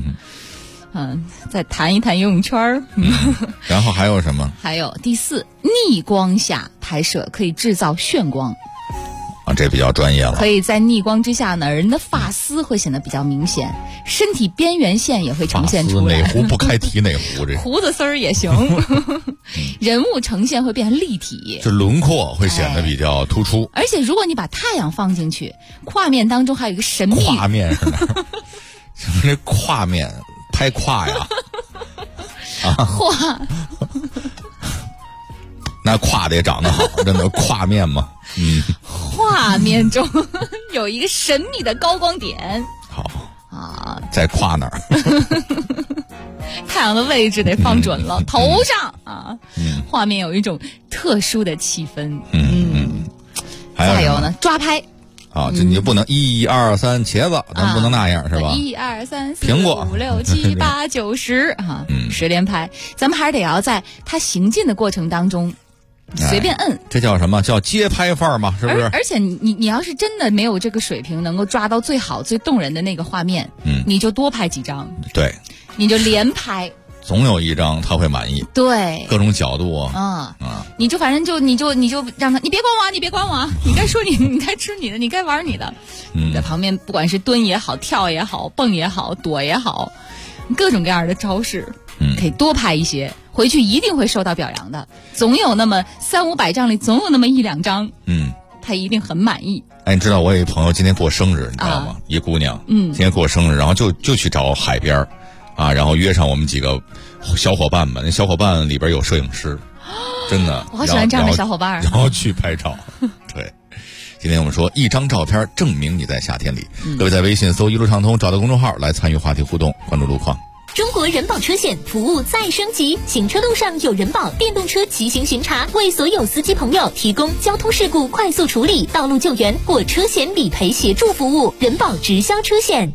再谈一谈游泳圈然后还有什么？ 还有第4，逆光下拍摄可以制造眩光。 啊，这比较专业了。 可以在逆光之下呢，人的发丝会显得比较明显，身体边缘线也会呈现出来。 哪壶不开提哪壶，这胡子丝儿也行。人物呈现会变立体， 这轮廓会显得比较突出。 而且如果你把太阳放进去，画面当中还有一个神秘。 画面是哪儿？这画面拍胯呀？ 画。 那胯得长得好，真的胯面吗？ 画面中有一个神秘的高光点。 好啊，在胯那儿。 太阳的位置得放准了，头上啊，画面有一种特殊的气氛。再有呢，抓拍。 啊，这你就不能1、2、3茄子，咱不能那样是吧 ？1、2、3、4、 苹果 5、6、7、8、9、10哈，10连拍，咱们还是得要在它行进的过程当中。随便摁， 这叫什么？叫街拍范儿嘛，是不是？ 而且你要是真的没有这个水平，能够抓到最好最动人的那个画面，你就多拍几张， 对， 你就连拍， 总有一张他会满意， 对， 各种角度你就反正你就让他，你别管我，你别管我，你该说你该吃你的，你该玩你的，在旁边不管是蹲也好，跳也好，蹦也好，躲也好，各种各样的招式，可以多拍一些。回去一定会受到表扬的，总有那么300、500张里，总有那么1、2张，他一定很满意。 哎，你知道我有一朋友今天过生日，你知道吗？一姑娘，今天过生日，然后就去找海边啊，然后约上我们几个小伙伴们，那小伙伴里边有摄影师，真的， 我好喜欢这样的小伙伴， 然后去拍照。对，今天我们说一张照片证明你在夏天里，各位在微信搜一路畅通，找到公众号来参与话题互动，关注路况。 中国人保车险服务再升级，行车路上有人保电动车骑行巡查，为所有司机朋友提供交通事故快速处理、道路救援或车险理赔协助服务。人保直销车险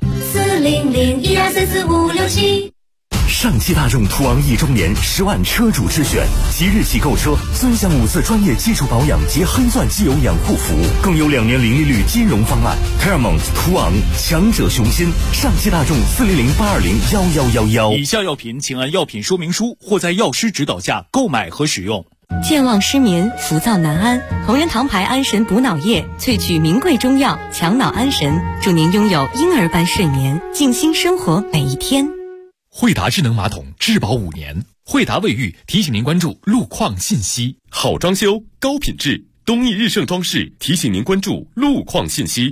40012344567。 上汽大众途昂1周年10万车主之选，即日起购车尊享5次专业基础保养及黑钻机油养护服务，更有2年零利率金融方案。Paramount 途昂，强者雄心。上汽大众40082011111。 以下药品请按药品说明书或在药师指导下购买和使用。 健忘失眠、浮躁难安，同仁堂牌安神补脑液萃取名贵中药，强脑安神，祝您拥有婴儿般睡眠，静心生活每一天。 惠达智能马桶质保5年，惠达卫浴提醒您关注路况信息。 好装修，高品质，东益日盛装饰提醒您关注路况信息。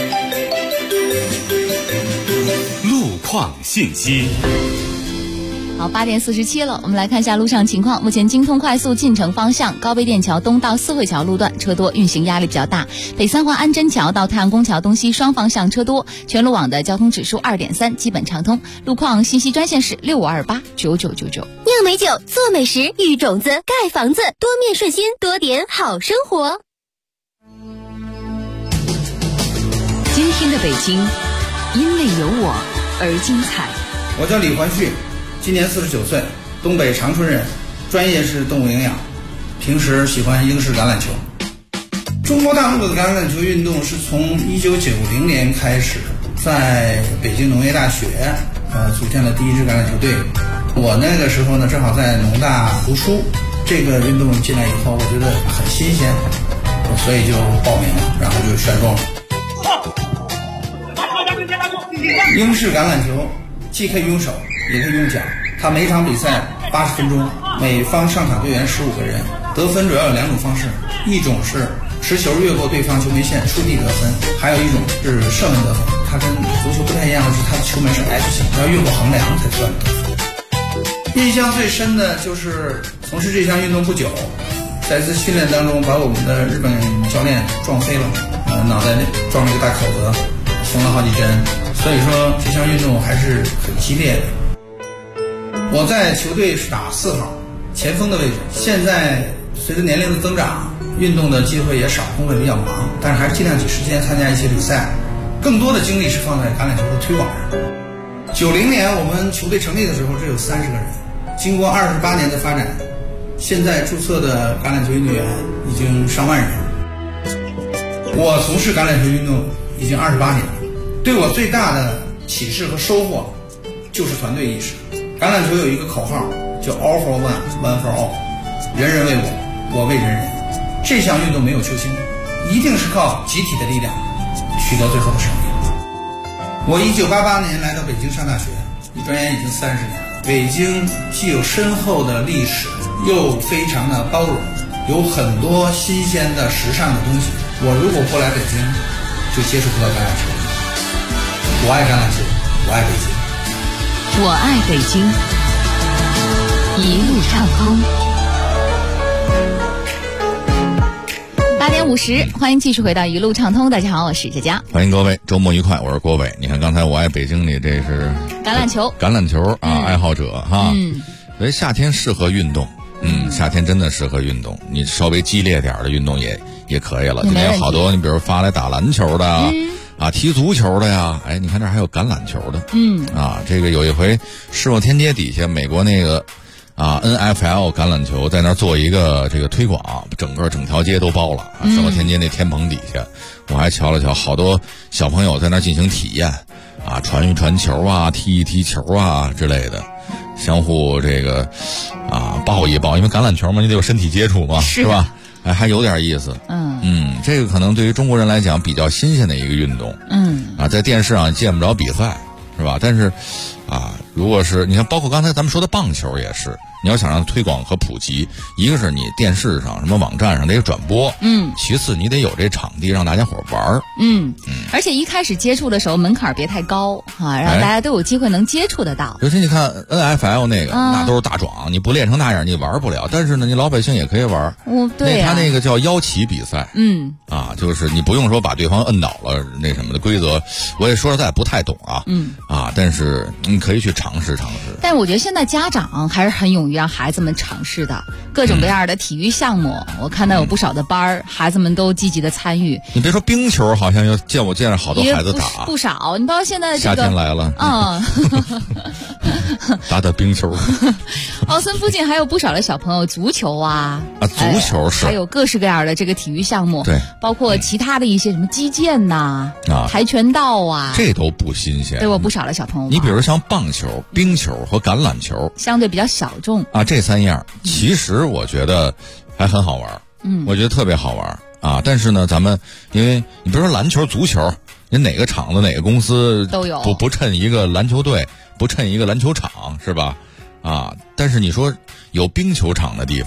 路况信息。 好，8点47了，我们来看一下路上情况。目前京通快速进城方向高碑店桥东到四惠桥路段车多，运行压力比较大。北三环安贞桥到太阳宫桥东西双方向车多，全路网的交通指数2.3，基本畅通。路况信息专线是65289999。 酿美酒，做美食，育种子，盖房子，多面顺心，多点好生活。 今天的北京，因为有我而精彩。 我叫李环旭，今年49岁，东北长春人，专业是动物营养，平时喜欢英式橄榄球。中国大陆的橄榄球运动是从1990年开始，在北京农业大学组建了第一支橄榄球队。我那个时候呢，正好在农大读书，这个运动进来以后，我觉得很新鲜，所以就报名了，然后就选中了。英式橄榄球既可以用手也可以用脚，它每场比赛80分钟，每方上场队员15个人，得分主要有2种方式，一种是持球越过对方球门线触地得分，还有一种是射门得分。它跟足球不太一样的是，它的球门是 H 型，要越过横梁才算得分。印象最深的就是从事这项运动不久，在一次训练当中把我们的日本教练撞飞了，脑袋撞了一个大口子，缝了好几针，所以说这项运动还是很激烈的。我在球队是打4号前锋的位置，现在随着年龄的增长，运动的机会也少，工作比较忙，但是还是尽量挤时间参加一些比赛，更多的精力是放在橄榄球的推广上。90年我们球队成立的时候只有30个人，经过28年的发展，现在注册的橄榄球运动员已经上万人。我从事橄榄球运动已经28年了，对我最大的启示和收获就是团队意识。橄榄球有一个口号叫 All for One, One for All， 人人为我，我为人人。这项运动没有球星，一定是靠集体的力量取得最后的胜利。我1988年来到北京上大学，一转眼已经30年了。北京既有深厚的历史，又非常的包容，有很多新鲜的时尚的东西。我如果不来北京，就接触不到橄榄球。我爱橄榄球，我爱北京， 我爱北京，一路畅通。 8点50，欢迎继续回到一路畅通。大家好，我是佳佳， 欢迎各位，周末愉快，我是郭伟。你看刚才我爱北京里这是橄榄球啊，爱好者哈。所以夏天适合运动，夏天真的适合运动。你稍微激烈点的运动也可以了。今天有好多，你比如发来打篮球的啊，踢足球的呀，哎，你看这还有橄榄球的，这个有一回世贸天阶底下美国那个NFL 橄榄球在那儿做一个这个推广，整条街都包了，世贸天阶那天棚底下，我还瞧了瞧，好多小朋友在那儿进行体验传一传球踢一踢球之类的，相互这个抱一抱，因为橄榄球嘛，你得有身体接触嘛，是吧？哎，还有点意思。这个可能对于中国人来讲比较新鲜的一个运动。在电视上见不着比赛，是吧？但是如果是你看，包括刚才咱们说的棒球也是，你要想让推广和普及，一个是你电视上什么网站上得有转播，其次你得有这场地让大家伙玩而且一开始接触的时候门槛别太高让大家都有机会能接触得到。 尤其你看 NFL 那个，那都是大壮，你不练成那样你玩不了。但是呢，你老百姓也可以玩。 对他那个叫腰旗比赛，就是你不用说把对方摁倒了那什么的规则，我也说实在不太懂但是你可以去尝试尝试。 但我觉得现在家长还是很勇于让孩子们尝试的，各种各样的体育项目，我看到有不少的班儿，孩子们都积极的参与。 你别说冰球，好像我见着好多孩子打不少。你包括现在夏天来了打冰球。 奥森附近还有不少的小朋友足球足球是， 还有各式各样的这个体育项目， 对， 包括其他的一些什么击剑跆拳道这都不新鲜， 对我不少的小朋友。 你比如像棒球、冰球和橄榄球， 相对比较小众这3样其实我觉得还很好玩，我觉得特别好玩但是呢，咱们因为你比如说篮球、足球，你哪个厂子哪个公司都有， 不趁一个篮球队，不趁一个篮球场，是吧？但是你说有冰球场的地方，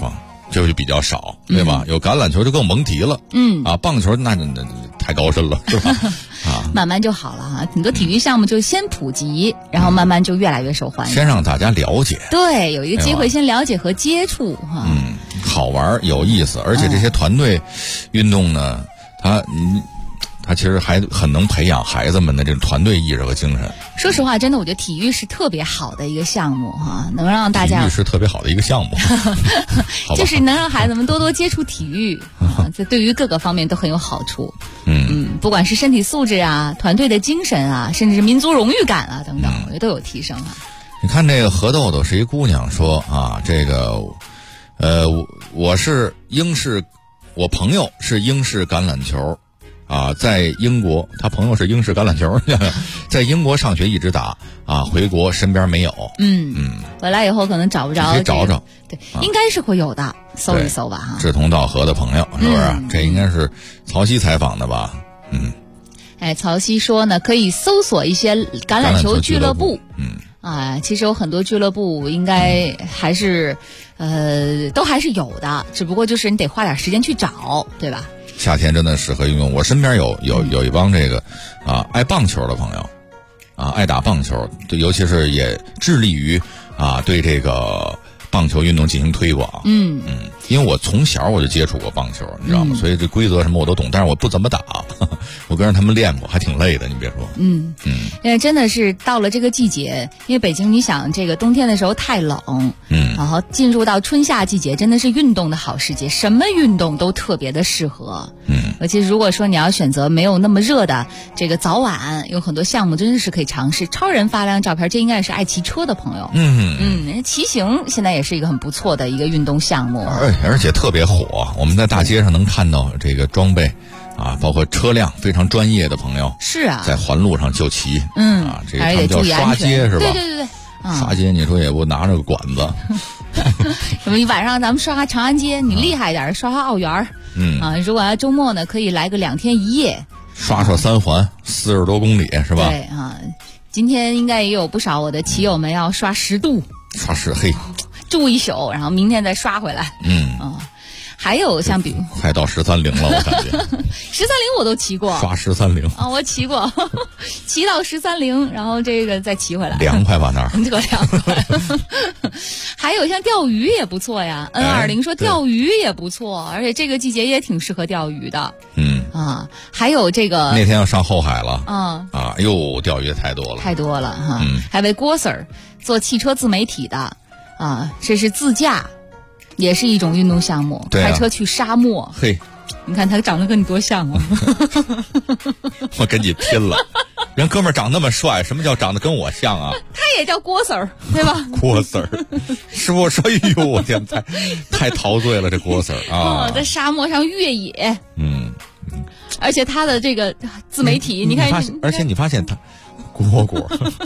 就比较少，对吧？有橄榄球就更甭提了，棒球那太高深了，是吧？ 慢慢就好了哈。很多体育项目就先普及，然后慢慢就越来越受欢迎。 先让大家了解， 对，有一个机会先了解和接触哈。 好玩有意思，而且这些团队运动呢，它其实还很能培养孩子们的这种团队意识和精神。 说实话，真的，我觉得体育是特别好的一个项目哈，能让大家体育是特别好的一个项目， 就是能让孩子们多多接触体育，这对于各个方面都很有好处。不管是身体素质啊、团队的精神啊，甚至是民族荣誉感啊等等，我觉得都有提升啊。 你看这个何豆豆是一姑娘说啊，这个我是英式，我朋友是英式橄榄球。在英国，他朋友是英式橄榄球，在英国上学一直打回国身边没有。 回来以后可能找不着， 你可以找找， 对，应该是会有的，搜一搜吧哈。 志同道合的朋友是不是？这应该是曹曦采访的吧？ 曹曦说呢，可以搜索一些橄榄球俱乐部。其实有很多俱乐部应该还是都还是有的，只不过就是你得花点时间去找，对吧？ 夏天真的适合运动。我身边有一帮这个爱棒球的朋友爱打棒球，对，尤其是也致力于对这个棒球运动进行推广。因为我从小我就接触过棒球，你知道吗？所以这规则什么我都懂，但是我不怎么打，我跟着他们练过，还挺累的，你别说。 因为真的是到了这个季节，因为北京你想这个冬天的时候太冷，然后进入到春夏季节，真的是运动的好时节，什么运动都特别的适合。尤其如果说你要选择没有那么热的这个早晚，有很多项目真的是可以尝试。超人发张照片，这应该是爱骑车的朋友。骑行现在也是一个很不错的一个运动项目， 而且特别火。我们在大街上能看到这个装备包括车辆非常专业的朋友是在环路上就骑。这个他们叫刷街是吧？ 对。 刷街你说也不拿着个管子。 什么晚上咱们刷长安街，你厉害一点刷奥园。如果要周末呢，可以来个2天1夜， 刷3环40多公里是吧？ 对今天应该也有不少我的骑友们要刷10度， 刷10黑。 住一宿，然后明天再刷回来。还有像比如快到130了，我感觉 130我都骑过， 刷130 我骑过，骑到130，然后这个再骑回来， 凉快吧那儿？ 这个凉快。还有像钓鱼也不错呀，N20说钓鱼也不错，而且这个季节也挺适合钓鱼的。还有这个那天要上后海了，钓鱼太多了哈。还为郭 Sir 做汽车自媒体的这是自驾。也是一种运动项目，开车去沙漠。 嘿， 你看他长得跟你多像啊！ 我跟你拼了，人哥们儿长那么帅，什么叫长得跟我像啊？ 他也叫郭 Sir， 对吧？ 郭 Sir， 是不是？哎呦，我天，太陶醉了，这郭 Sir 在沙漠上越野。而且他的这个自媒体，你看， 而且你发现他蝈蝈。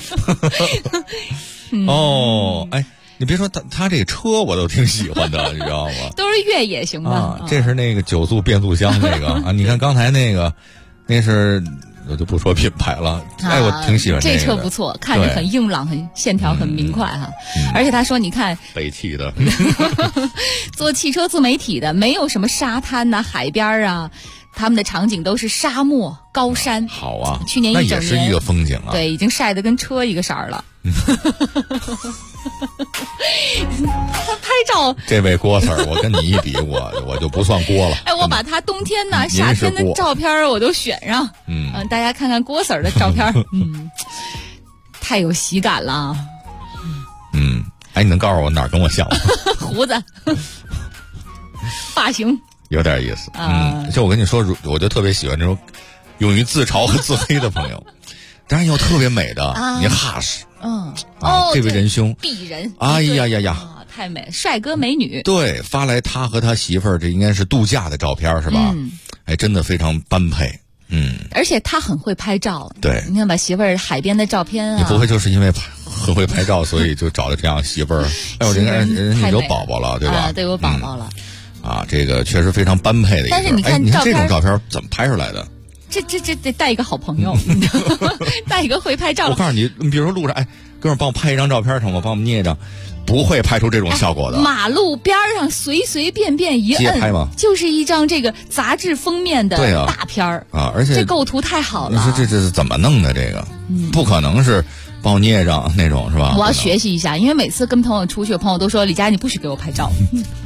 你别说他这个车我都挺喜欢的，你知道吗？ 都是越野型的这是那个9速变速箱那个你看刚才那是我就不说品牌了，我挺喜欢这车不错，看着很硬朗，很线条很明快哈。而且他说你看北汽的做汽车自媒体的，没有什么沙滩海边他们的场景都是沙漠高山。 好啊， 去年一整年那也是一个风景对，已经晒得跟车一个色儿了。他拍照， 这位郭 Sir， 我跟你一比，我就不算郭了。 我把他冬天夏天的照片我都选上。大家看看郭 Sir 的照片，太有喜感了。 你能告诉我哪儿跟我像吗？ 胡子，发型有点意思。就我跟你说，我就特别喜欢这种勇于自嘲和自黑的朋友。当然有特别美的，你哈士，这位仁兄， 鄙人， 哎呀， 太美，帅哥美女， 对，发来他和他媳妇儿，这应该是度假的照片是吧？真的非常般配， 而且他很会拍照， 对， 你看把媳妇儿海边的照片你不会就是因为很会拍照，所以就找了这样媳妇儿？我人家有宝宝了，对吧？ 对，有宝宝了， 这个确实非常般配的一个。 但是你看这种照片怎么拍出来的？ 这得带一个好朋友，带一个会拍照。 我告诉你，比如说路上，哎，哥们儿帮我拍一张照片成吗？帮我们捏一张。不会拍出这种效果的。 马路边上随便一摁， 拍吗？ 就是一张这个杂志封面的大片儿啊！而且这构图太好了。 这是怎么弄的？这个不可能是帮我捏一张那种是吧？ 我要学习一下，因为每次跟朋友出去，朋友都说李佳你不许给我拍照。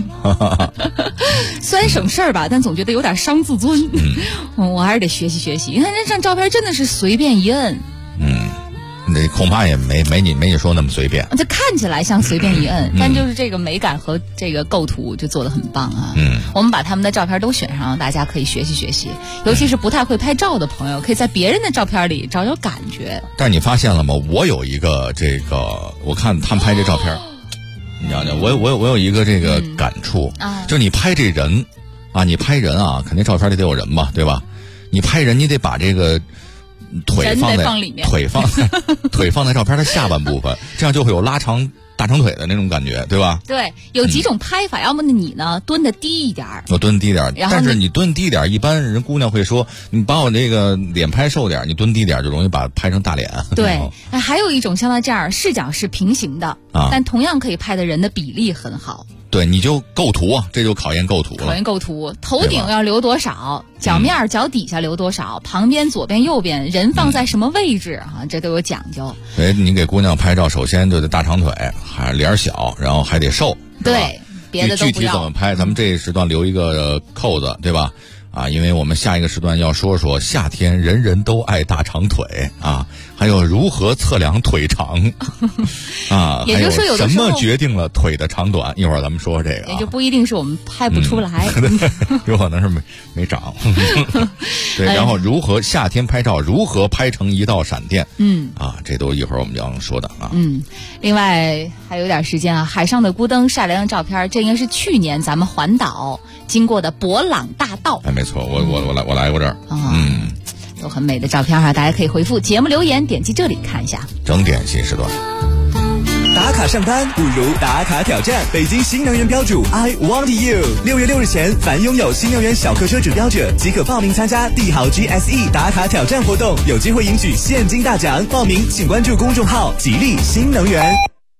虽然省事儿吧，但总觉得有点伤自尊。我还是得学习学习。你看这张照片真的是随便一摁。 那恐怕也没你说那么随便。 这看起来像随便一摁，但就是这个美感和这个构图就做得很棒啊。我们把他们的照片都选上，大家可以学习学习。尤其是不太会拍照的朋友，可以在别人的照片里找找感觉。 但是你发现了吗？我有一个这个，我看他们拍这照片，你讲讲，我有一个这个感触就你拍这人啊，你拍人啊，肯定照片里得有人嘛，对吧？你拍人，你得把这个。腿放在照片的下半部分，这样就会有拉长大长腿的那种感觉，对吧？ 对，有几种拍法，要么你呢蹲得低一点， 我蹲低点，但是你蹲低点，一般人姑娘会说，你把我这个脸拍瘦点，你蹲低点就容易把拍成大脸。 对，还有一种像他这样，视角是平行的，但同样可以拍的人的比例很好。 对，你就构图啊，这就考验构图了。 考验构图，头顶要留多少，脚面脚底下留多少，旁边左边右边人放在什么位置啊，这都有讲究。 你给姑娘拍照，首先就得大长腿，还脸小，然后还得瘦。 对，别的都不要。 具体怎么拍，咱们这时段留一个扣子，对吧？因为我们下一个时段要说说夏天人人都爱大长腿啊，还有如何测量腿长啊， 也就是说有的什么决定了腿的长短？一会儿咱们说说这个， 也就不一定是我们拍不出来， 有可能是没长。对，然后如何夏天拍照，如何拍成一道闪电？这都一会儿我们要说的啊。 另外还有点时间啊，海上的孤灯晒了张照片，这应该是去年咱们环岛经过的博朗大道。 没错，我来过这儿， 都很美的照片哈，大家可以回复节目留言，点击这里看一下。 整点新时段。 打卡上班不如打卡挑战，北京新能源标主 I Want You。6月6日前，凡拥有新能源小客车指标者即可报名参加帝豪 GSE 打卡挑战活动，有机会赢取现金大奖。报名请关注公众号吉利新能源。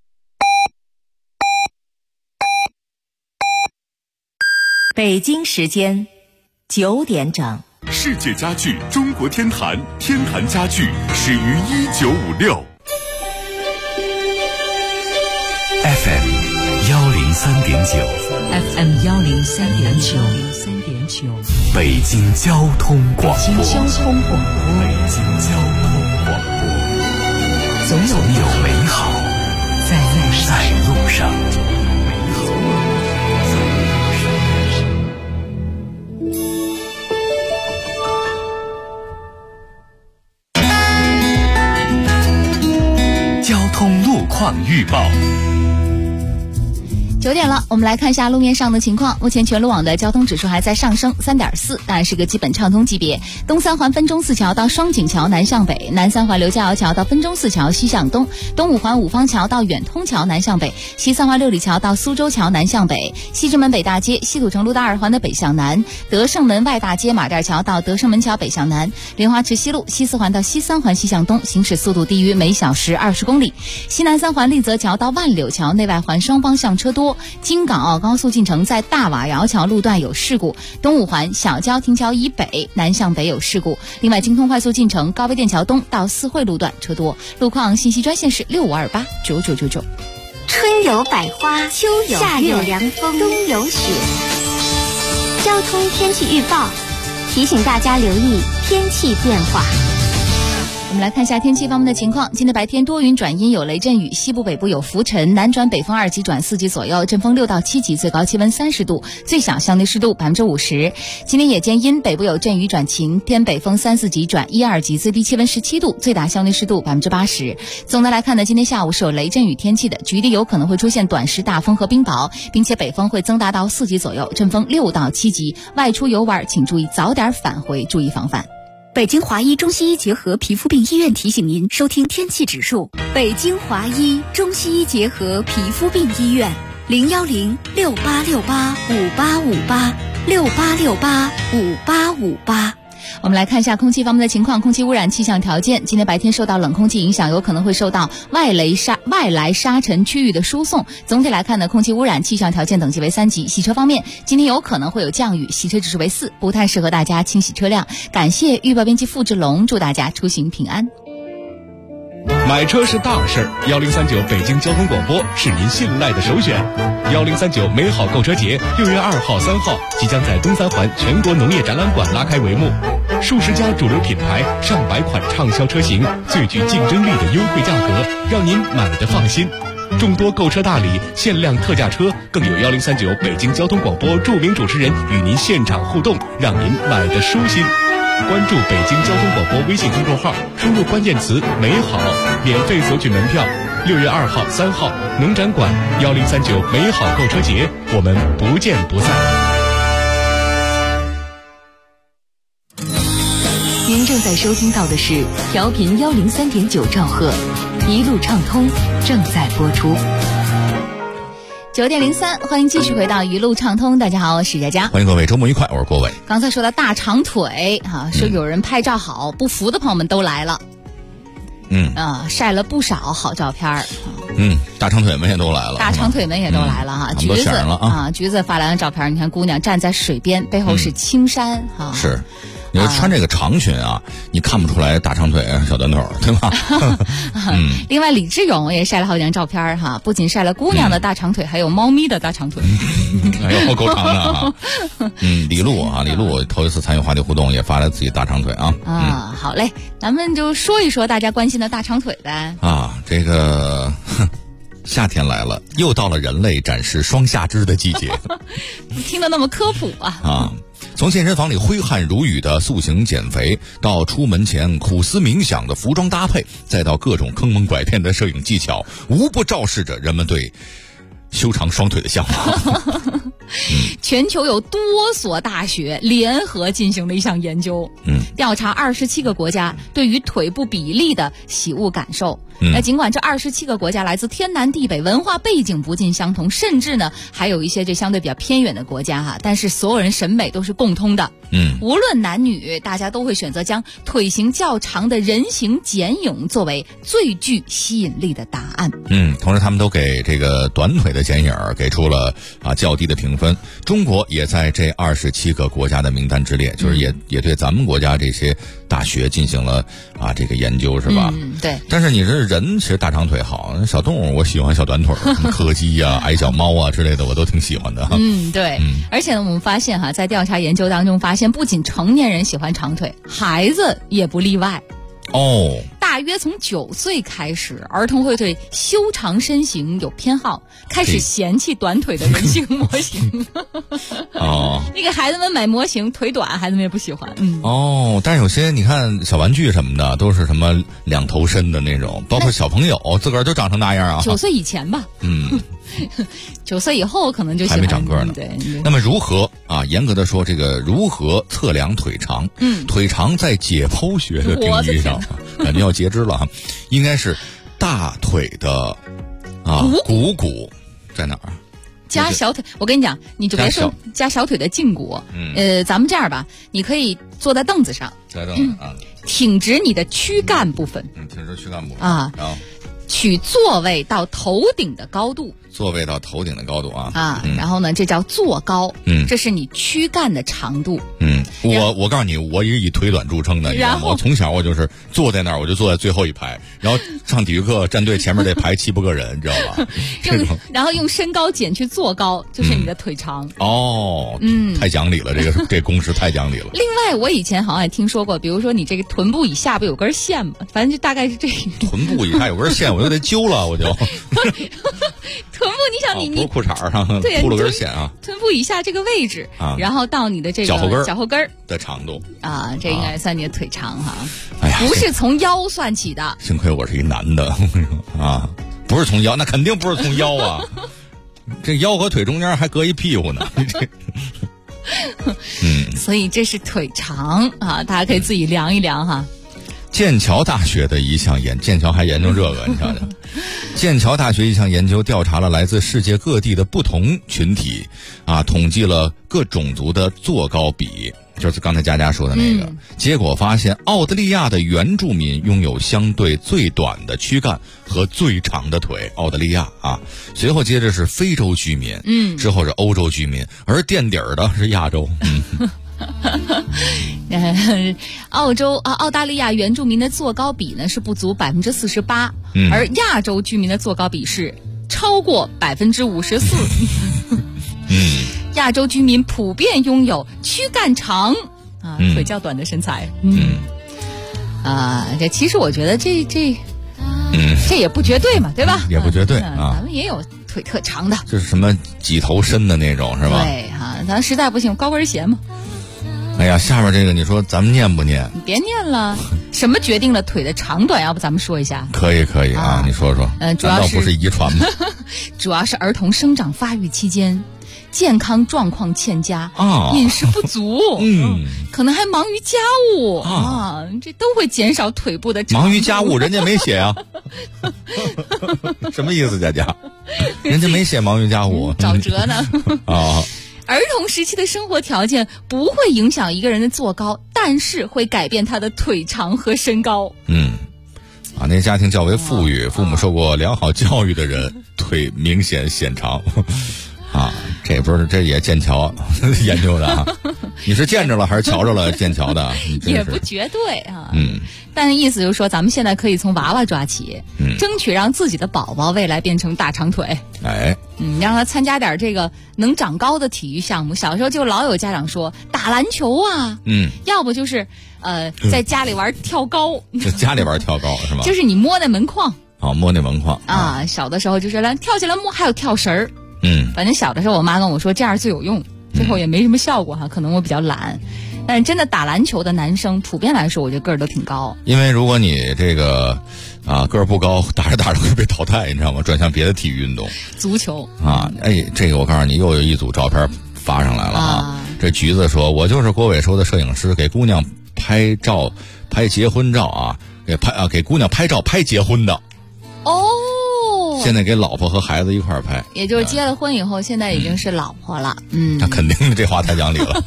北京时间9点整。 世界家具中国天坛，天坛家具始于1956。 FM 103.9 FM 103.9 北京交通广播。 北京交通广播。总有美好在路上。 交通路况预报。 9点了，我们来看一下路面上的情况。目前全路网的交通指数还在上升3.4，当然是个基本畅通级别。东三环分钟寺桥到双井桥南向北，南三环刘家窑桥到分钟寺桥西向东，东五环五方桥到远通桥南向北，西三环六里桥到苏州桥南向北，西直门北大街西土城路大二环的北向南，德胜门外大街马甸桥到德胜门桥北向南，莲花池西路西四环到西三环西向东，行驶速度低于每小时20公里。西南三环立泽桥到万柳桥内外环双方向车多。京港澳高速进城在大瓦窑桥路段有事故，东五环小交亭桥以北南向北有事故。另外，京通快速进城高碑店桥东到四惠路段车多。路况信息专线是65289999。 春有百花，秋有夏有凉风，冬有雪。交通天气预报提醒大家留意天气变化。 我们来看一下天气方面的情况。今天白天多云转阴，有雷阵雨，西部北部有浮尘，南转北风2级转4级左右，阵风6到7级，最高气温30度，最小相对湿度50%。今天夜间阴，北部有阵雨转晴，偏北风3、4级转1、2级，最低气温17度，最大相对湿度80%。总的来看呢，今天下午是有雷阵雨天气的，局地有可能会出现短时大风和冰雹，并且北风会增大到4级左右，阵风6到7级。外出游玩请注意早点返回，注意防范。 北京华医中西医结合皮肤病医院提醒您收听天气指数。北京华医中西医结合皮肤病医院，01068685858，68685858。 我们来看一下空气方面的情况。空气污染气象条件，今天白天受到冷空气影响，有可能会受到外来沙尘区域的输送。总体来看呢，空气污染气象条件等级为3级。洗车方面，今天有可能会有降雨，洗车指数为4，不太适合大家清洗车辆。感谢预报编辑付志龙，祝大家出行平安。 买车是大事儿，1039北京交通广播是您信赖的首选。1039美好购车节6月2号、3号即将在东三环全国农业展览馆拉开帷幕，数十家主流品牌、上百款畅销车型，最具竞争力的优惠价格，让您买得放心。众多购车大礼、限量特价车，更有1039北京交通广播著名主持人与您现场互动，让您买得舒心。关注北京交通广播微信公众号，输入关键词“美好”，免费索取门票。6月2号、3号，农展馆1039美好购车节，我们不见不散。 您正在收听到的是调频103.9兆赫，一路畅通正在播出。 9点03，欢迎继续回到一路畅通。大家好，我是佳佳， 欢迎各位，周末愉快，我是郭伟。 刚才说到大长腿说有人拍照好，不服的朋友们都来了。晒了不少好照片。 大长腿们也都来了， 大长腿们也都来了哈。橘子橘子发来的照片，你看姑娘站在水边，背后是青山是。你穿这个长裙你看不出来大长腿小短腿，对吧？ 另外李志勇也晒了好几张照片不仅晒了姑娘的大长腿，还有猫咪的大长腿。 哎呦，够长的李璐头一次参与话题互动，也发了自己大长腿好嘞，咱们就说一说大家关心的大长腿呗。 这个夏天来了，又到了人类展示双下肢的季节。 听得那么科普从健身房里挥汗如雨的塑形减肥，到出门前苦思冥想的服装搭配，再到各种坑蒙拐骗的摄影技巧，无不昭示着人们对修长双腿的向往。 全球有多所大学联合进行了一项研究，调查27个国家对于腿部比例的喜恶感受。那尽管这27个国家来自天南地北，文化背景不尽相同，甚至呢还有一些这相对比较偏远的国家但是所有人审美都是共通的。无论男女，大家都会选择将腿型较长的人形剪影作为最具吸引力的答案。 同时他们都给这个短腿的剪影给出了较低的评分。中国也在这27个国家的名单之列，就是也对咱们国家这些大学进行了这个研究，是吧？ 对。 但是你这人其实大长腿好，小动物我喜欢小短腿，什么柯基矮小猫之类的，我都挺喜欢的。 对。而且呢，我们发现在调查研究当中发现，不仅成年人喜欢长腿，孩子也不例外。大约从9岁开始，儿童会对修长身形有偏好，开始嫌弃短腿的人形模型。你给孩子们买模型，腿短，孩子们也不喜欢。 但是有些你看小玩具什么的，都是什么2头身的那种，包括小朋友自个儿就长成那样 9岁以前吧。9岁以后可能就喜欢还没长个呢。 对。 那么如何严格的说，这个如何测量腿长？腿长在解剖学的定义上，感觉要截肢了应该是大腿的股骨在哪儿？ 加小腿，我跟你讲，你就别说加小腿的胫骨。咱们这样吧，你可以坐在凳子上，挺直你的躯干部分。 挺直躯干部分然后取座位到头顶的高度。 座位到头顶的高度然后呢，这叫坐高。这是你躯干的长度。 我告诉你，我也以腿短著称的。 然后我从小我就是坐在那儿，我就坐在最后一排，然后上体育课站队前面得排7、8个人，你知道吧？ 然后用身高减去坐高，就是你的腿长。 太讲理了，这公式太讲理了。 另外，我以前好像也听说过，比如说你这个臀部以下不有根线吗？反正就大概是这个。 臀部以下有根线，我就得揪了，我就。 臀部，你想你裤衩上铺了根线臀部以下这个位置然后到你的这个脚后跟的长度这应该算你的腿长不是从腰算起的。 幸亏我是一男的不是从腰，那肯定不是从腰这腰和腿中间还隔一屁股呢。 所以这是腿长大家可以自己量一量剑桥大学的一项剑桥还研究这个，你瞧瞧。剑桥大学一项研究调查了来自世界各地的不同群体统计了各种族的坐高比就是刚才佳佳说的那个。结果发现，澳大利亚的原住民拥有相对最短的躯干和最长的腿。澳大利亚啊，随后接着是非洲居民，之后是欧洲居民，而垫底儿的是亚洲。 澳大利亚原住民的坐高比呢是不足48%，而亚洲居民的坐高比是超过54%。亚洲居民普遍拥有躯干长腿较短的身材。这其实我觉得这也不绝对嘛，对吧？ 也不绝对啊， 咱们也有腿特长的， 就是什么几头身的那种，是吧？ 对咱实在不行高跟鞋嘛。 哎呀，下面这个你说咱们念不念？ 你别念了。什么决定了腿的长短？要不咱们说一下？ 可以啊，你说说。 主要难道不是遗传吗？ 主要是儿童生长发育期间健康状况欠佳，饮食不足，可能还忙于家务这都会减少腿部的长度。 忙于家务，人家没写啊。什么意思，佳佳？人家没写忙于家务， 找辙呢。儿童时期的生活条件不会影响一个人的坐高，但是会改变他的腿长和身高。 那家庭较为富裕，父母受过良好教育的人，腿明显显长。这不是，这也剑桥研究的啊？你是见着了还是瞧着了剑桥的？ 也不绝对啊。但意思就是说，咱们现在可以从娃娃抓起，争取让自己的宝宝未来变成大长腿。让他参加点这个能长高的体育项目。小时候就老有家长说打篮球啊，要不就是在家里玩跳高。 在家里玩跳高是吧？ 就是你摸那门框。 摸那门框啊。小的时候就是跳起来摸，还有跳绳儿。反正小的时候我妈跟我说这样最有用，最后也没什么效果可能我比较懒。但是真的打篮球的男生普遍来说我觉得个儿都挺高。 因为如果你这个个儿不高，打着打着会被淘汰，你知道吗？转向别的体育运动， 足球这个我告诉你，又有一组照片发上来了这橘子说，我就是郭伟说的摄影师，给姑娘拍照拍结婚照给姑娘拍照拍结婚的。现在给老婆和孩子一块儿拍， 也就是结了婚以后，现在已经是老婆了。 那肯定这话太讲理了。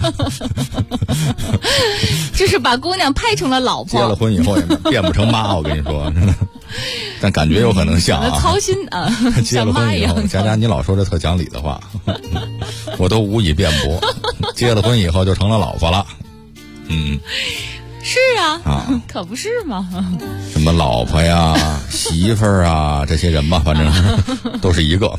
就是把姑娘拍成了老婆， 结了婚以后也变不成妈，我跟你说，但感觉有可能像操心结了婚以后，佳佳你老说这特讲理的话，我都无以辩驳。结了婚以后就成了老婆了。 是可不是吗？ 什么老婆呀、媳妇儿啊，这些人吧，反正都是一个。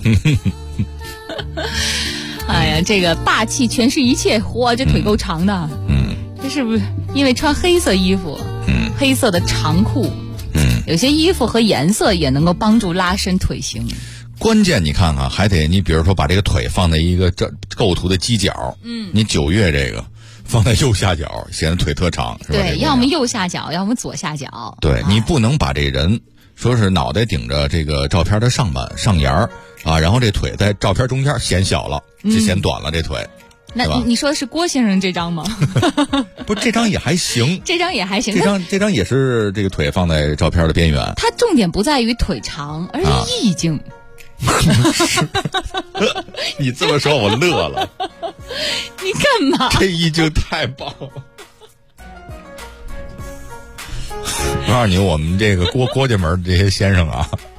哎呀，这个霸气诠释一切，这腿够长的。这是不是因为穿黑色衣服？黑色的长裤。有些衣服和颜色也能够帮助拉伸腿型。 关键你看还得你比如说把这个腿放在一个构图的犄角，你9月这个。放在右下角显得腿特长，是吧？ 对，要么右下角，要么左下角。 对，你不能把这人说是脑袋顶着这个照片的上沿儿然后这腿在照片中间显小了，就显短了这腿。 那你说的是郭先生这张吗？ 不，这张也还行。 这张也还行。 这张也是这个腿放在照片的边缘。 它重点不在于腿长，而是意境。 你这么说我乐了。 你干嘛？ 这意境太棒了。我告诉你，我们这个郭家门这些先生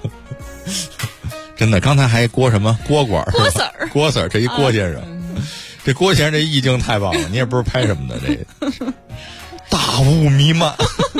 真的，刚才还郭什么郭 Sir 这一郭先生，这郭先生这意境太棒了。你也不知道拍什么的，这大雾弥漫，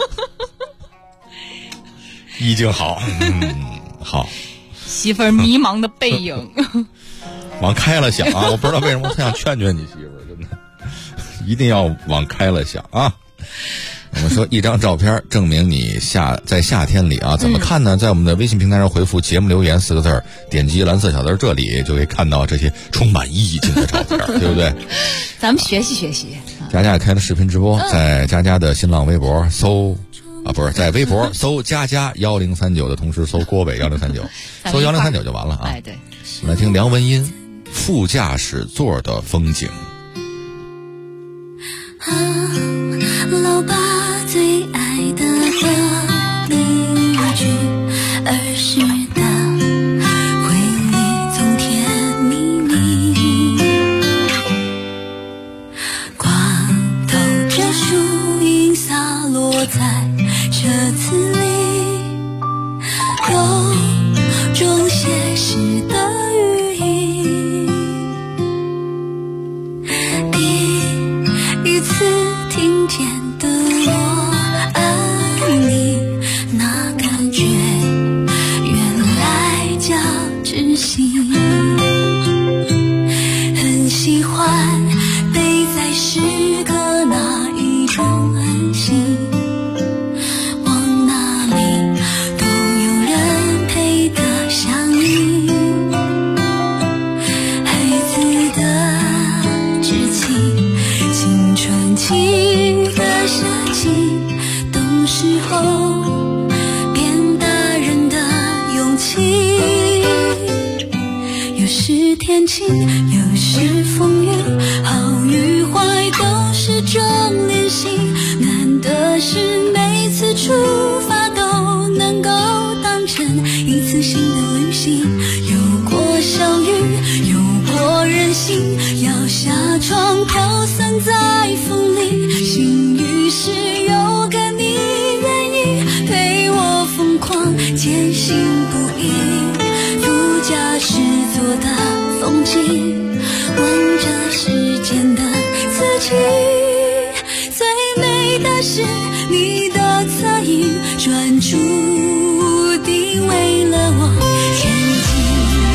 意境好，好。 媳妇儿迷茫的背影。 往开了想我不知道为什么我想劝劝你媳妇儿，真的一定要往开了想我们说一张照片证明你在夏天里怎么看呢？在我们的微信平台上回复节目留言4个字，点击蓝色小字这里就可以看到这些充满意境的照片，对不对？ 咱们学习学习。 佳佳也开了视频直播，在佳佳的新浪微博搜不是在微博搜佳佳1039的同时搜郭伟1039，搜1039就完了对。 我们来听梁文音副驾驶座的风景。 老爸最爱的歌一句，儿时的回忆总甜蜜蜜。光头中写诗的语音。第一次听见的我爱你，那感觉原来叫窒息。很喜欢背在诗歌那一种安心，往哪里都有人陪的像你。孩子的稚气，青春期的傻气，懂事后变大人的勇气。有时天晴，有时风雨，好与坏都是种练习。难的是每次出发都能够当成一次新的旅行。有过相遇，有过任性，要下床飘散在风里。幸运是有个你愿意陪我疯狂，艰辛不易。副驾驶座的风景，望着时间的自己。最美的是你的侧影，专注地为了我前进。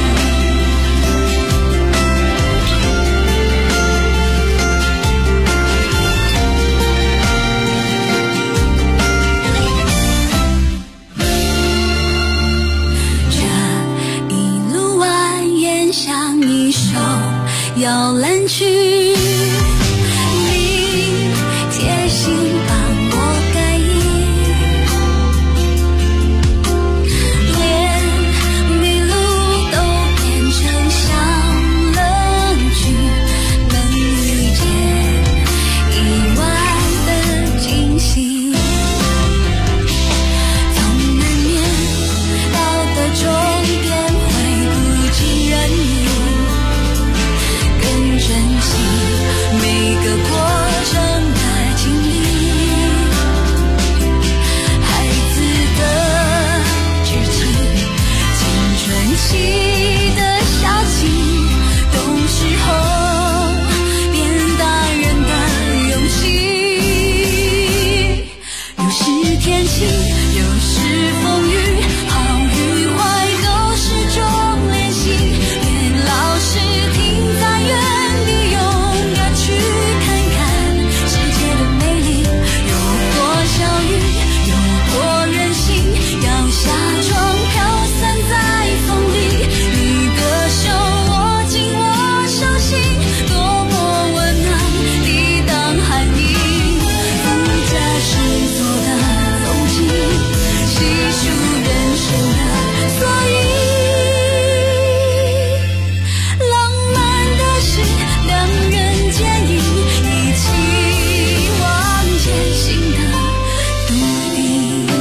这一路蜿蜒像一首摇篮曲，你贴心帮我盖连迷路都变成小乐趣，能遇见意外的惊喜。总难免到的终点会不尽人意，更珍惜每个过程的经历。孩子的稚气，青春期的傻气，懂事后变大人的勇气。有时天晴，有时风雨，好与坏都是种练习。别老是停在原地，勇敢去看看世界的美丽。有过相遇，有过任性，要下床飘散在风里。你的手握紧我手心，多么温暖，抵挡寒意。副驾驶座的风景，细数人生的所以。浪漫的是两人肩影，一起往前行的笃定。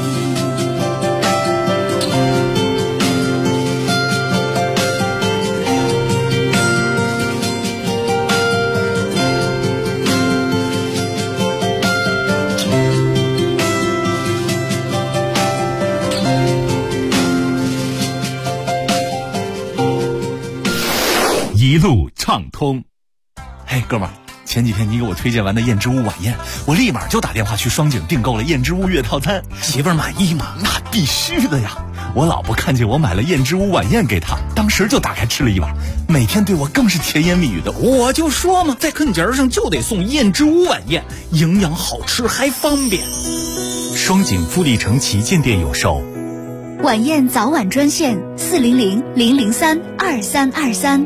一路畅通。嘿，哥们儿，前几天你给我推荐完的燕之屋晚宴，我立马就打电话去双井订购了燕之屋月套餐。媳妇儿满意吗？那必须的呀！我老婆看见我买了燕之屋晚宴给她，当时就打开吃了一碗，每天对我更是甜言蜜语的。我就说嘛，在课节上就得送燕之屋晚宴，营养好吃还方便。双井富力城旗舰店有售。 晚宴早晚专线400-003-2323。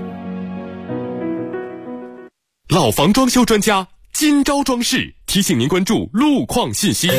老房装修专家金招装饰提醒您关注路况信息。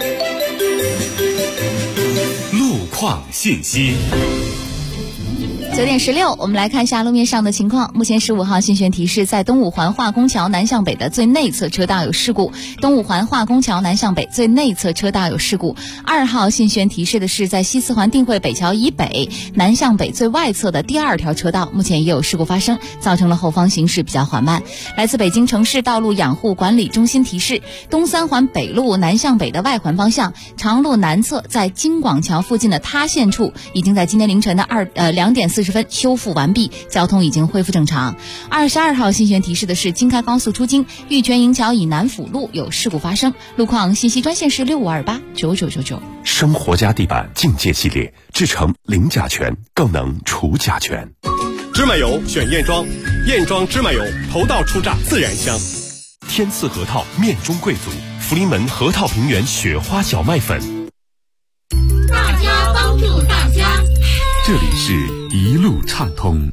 路况信息。 9:16，我们来看一下路面上的情况。目前15号信宣提示，在东五环化工桥南向北的最内侧车道有事故，东五环化工桥南向北最内侧车道有事故。2号信宣提示的是，在西四环定慧北桥以北南向北最外侧的第2条车道，目前也有事故发生，造成了后方行驶比较缓慢。来自北京城市道路养护管理中心提示，东3环北路南向北的外环方向，长路南侧在京广桥附近的塌陷处，已经在今天凌晨的2点40分修复完毕，交通已经恢复正常。22号信宣提示的是，京开高速出京玉泉营桥以南辅路有事故发生，路况信息专线是65289999。 生活家地板境界系列，制成零甲醛，更能除甲醛。 芝麻油选燕庄，燕庄芝麻油头道初榨自然香。 天赐核桃面中贵族，福临门核桃平原雪花小麦粉。 大家帮助大家， 这里是一路畅通。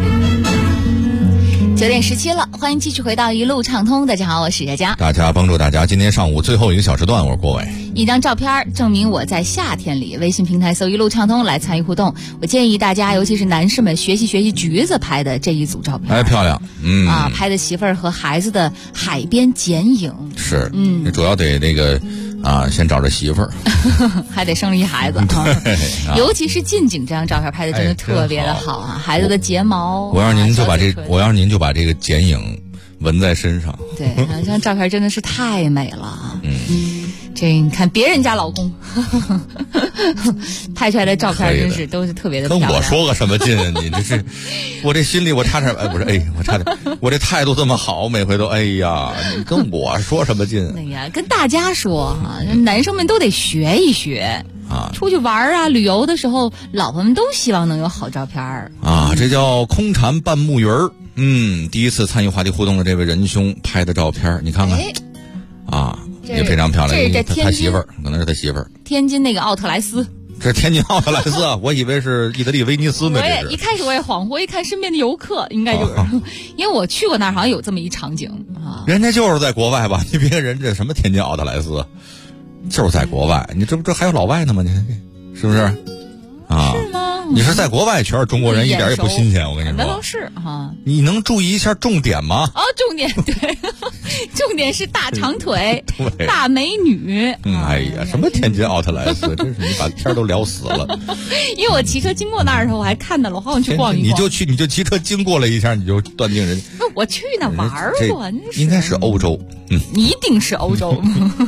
9:17了，欢迎继续回到一路畅通。大家好，我是佳佳。 大家帮助大家，今天上午最后一个小时段，我是郭伟。 一张照片证明我在夏天里，微信平台搜一路畅通来参与互动。我建议大家，尤其是男士们，学习学习橘子拍的这一组照片。 哎，漂亮， 拍的媳妇儿和孩子的海边剪影。 是，主要得那个先找着媳妇儿， 还得生了一孩子尤其是近景这张照片拍的真的特别的好啊，孩子的睫毛。 我要是您就把这个剪影纹在身上。 对，这张照片真的是太美了。这你看别人家老公拍出来的照片真是都是特别的漂亮。 跟我说个什么劲啊？你这是我这心里我差点我这态度这么好，每回都哎呀，你跟我说什么劲？ 哎呀，跟大家说男生们都得学一学啊！出去玩旅游的时候，老婆们都希望能有好照片啊！这叫空蝉半木鱼儿。第一次参与话题互动的这位仁兄拍的照片，你看看也非常漂亮。 这是他媳妇儿，可能是他媳妇儿。 天津那个奥特莱斯， 这是天津奥特莱斯啊！我以为是意大利威尼斯呢。 一开始我也恍惚，一看身边的游客，应该就是，因为我去过那儿，好像有这么一场景啊。 人家就是在国外吧？你别看人这什么天津奥特莱斯，就是在国外。你这还有老外呢吗？你是不是？ 是吗？ 你是在国外，全是中国人，一点也不新鲜。我跟你说， 那都是哈。 你能注意一下重点吗？ 重点对，重点是大长腿、大美女。 哎呀，什么天津奥特莱斯，真是你把天都聊死了。 因为我骑车经过那儿的时候，我还看到了，我好想去逛一逛。 你就骑车经过了一下，你就断定人家。 我去那玩过， 应该是欧洲。 一定是欧洲。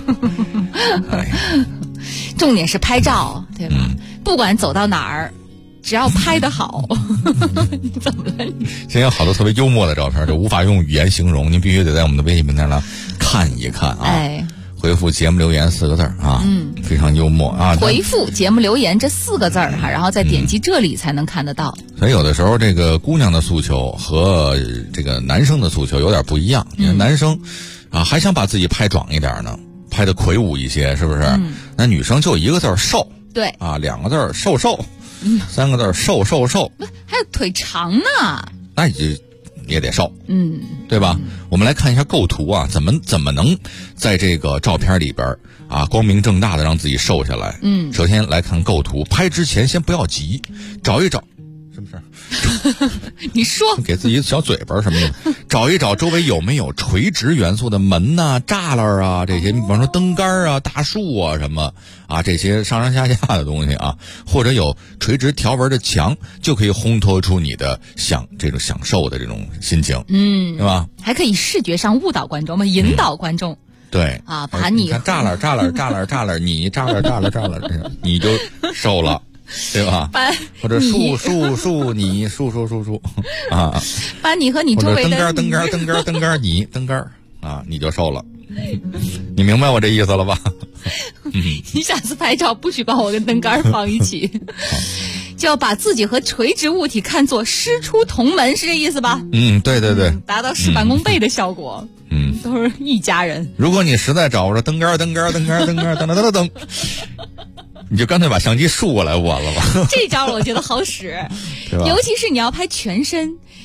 重点是拍照，对吧？不管走到哪儿，只要拍得好。你怎么了？ 现在有好多特别幽默的照片，就无法用语言形容，您必须得在我们的微信平台上看一看啊。回复节目留言4个字啊，非常幽默啊。 回复节目留言这4个字哈，然后再点击这里才能看得到。 所以有的时候这个姑娘的诉求和这个男生的诉求有点不一样。因为男生还想把自己拍壮一点呢，拍得魁梧一些，是不是？那女生就1个字瘦。 对 2个字瘦瘦，3个字瘦瘦瘦， 还有腿长呢， 那你也得瘦，对吧？我们来看一下构图啊，怎么能在这个照片里边光明正大的让自己瘦下来？首先来看构图，拍之前先不要急，找一找，是不是？ 你说给自己小嘴巴什么的，找一找周围有没有垂直元素的门栅栏这些，比方说灯杆大树什么这些上上下下的东西或者有垂直条纹的墙，就可以烘托出你的这种享受的这种心情，对吧？ 还可以视觉上误导观众嘛，引导观众。 对把你看栅栏，你栅栏，你就瘦了。对吧？或者树你树把你和你周围的灯杆你就瘦了。你明白我这意思了吧？ 你下次拍照不许把我跟灯杆放一起，就要把自己和垂直物体看作师出同门，是这意思吧？ 对， 达到事半功倍的效果。都是一家人。 如果你实在找不着灯杆，你就干脆把相机竖过来完了吧。 这招我觉得好使，尤其是你要拍全身，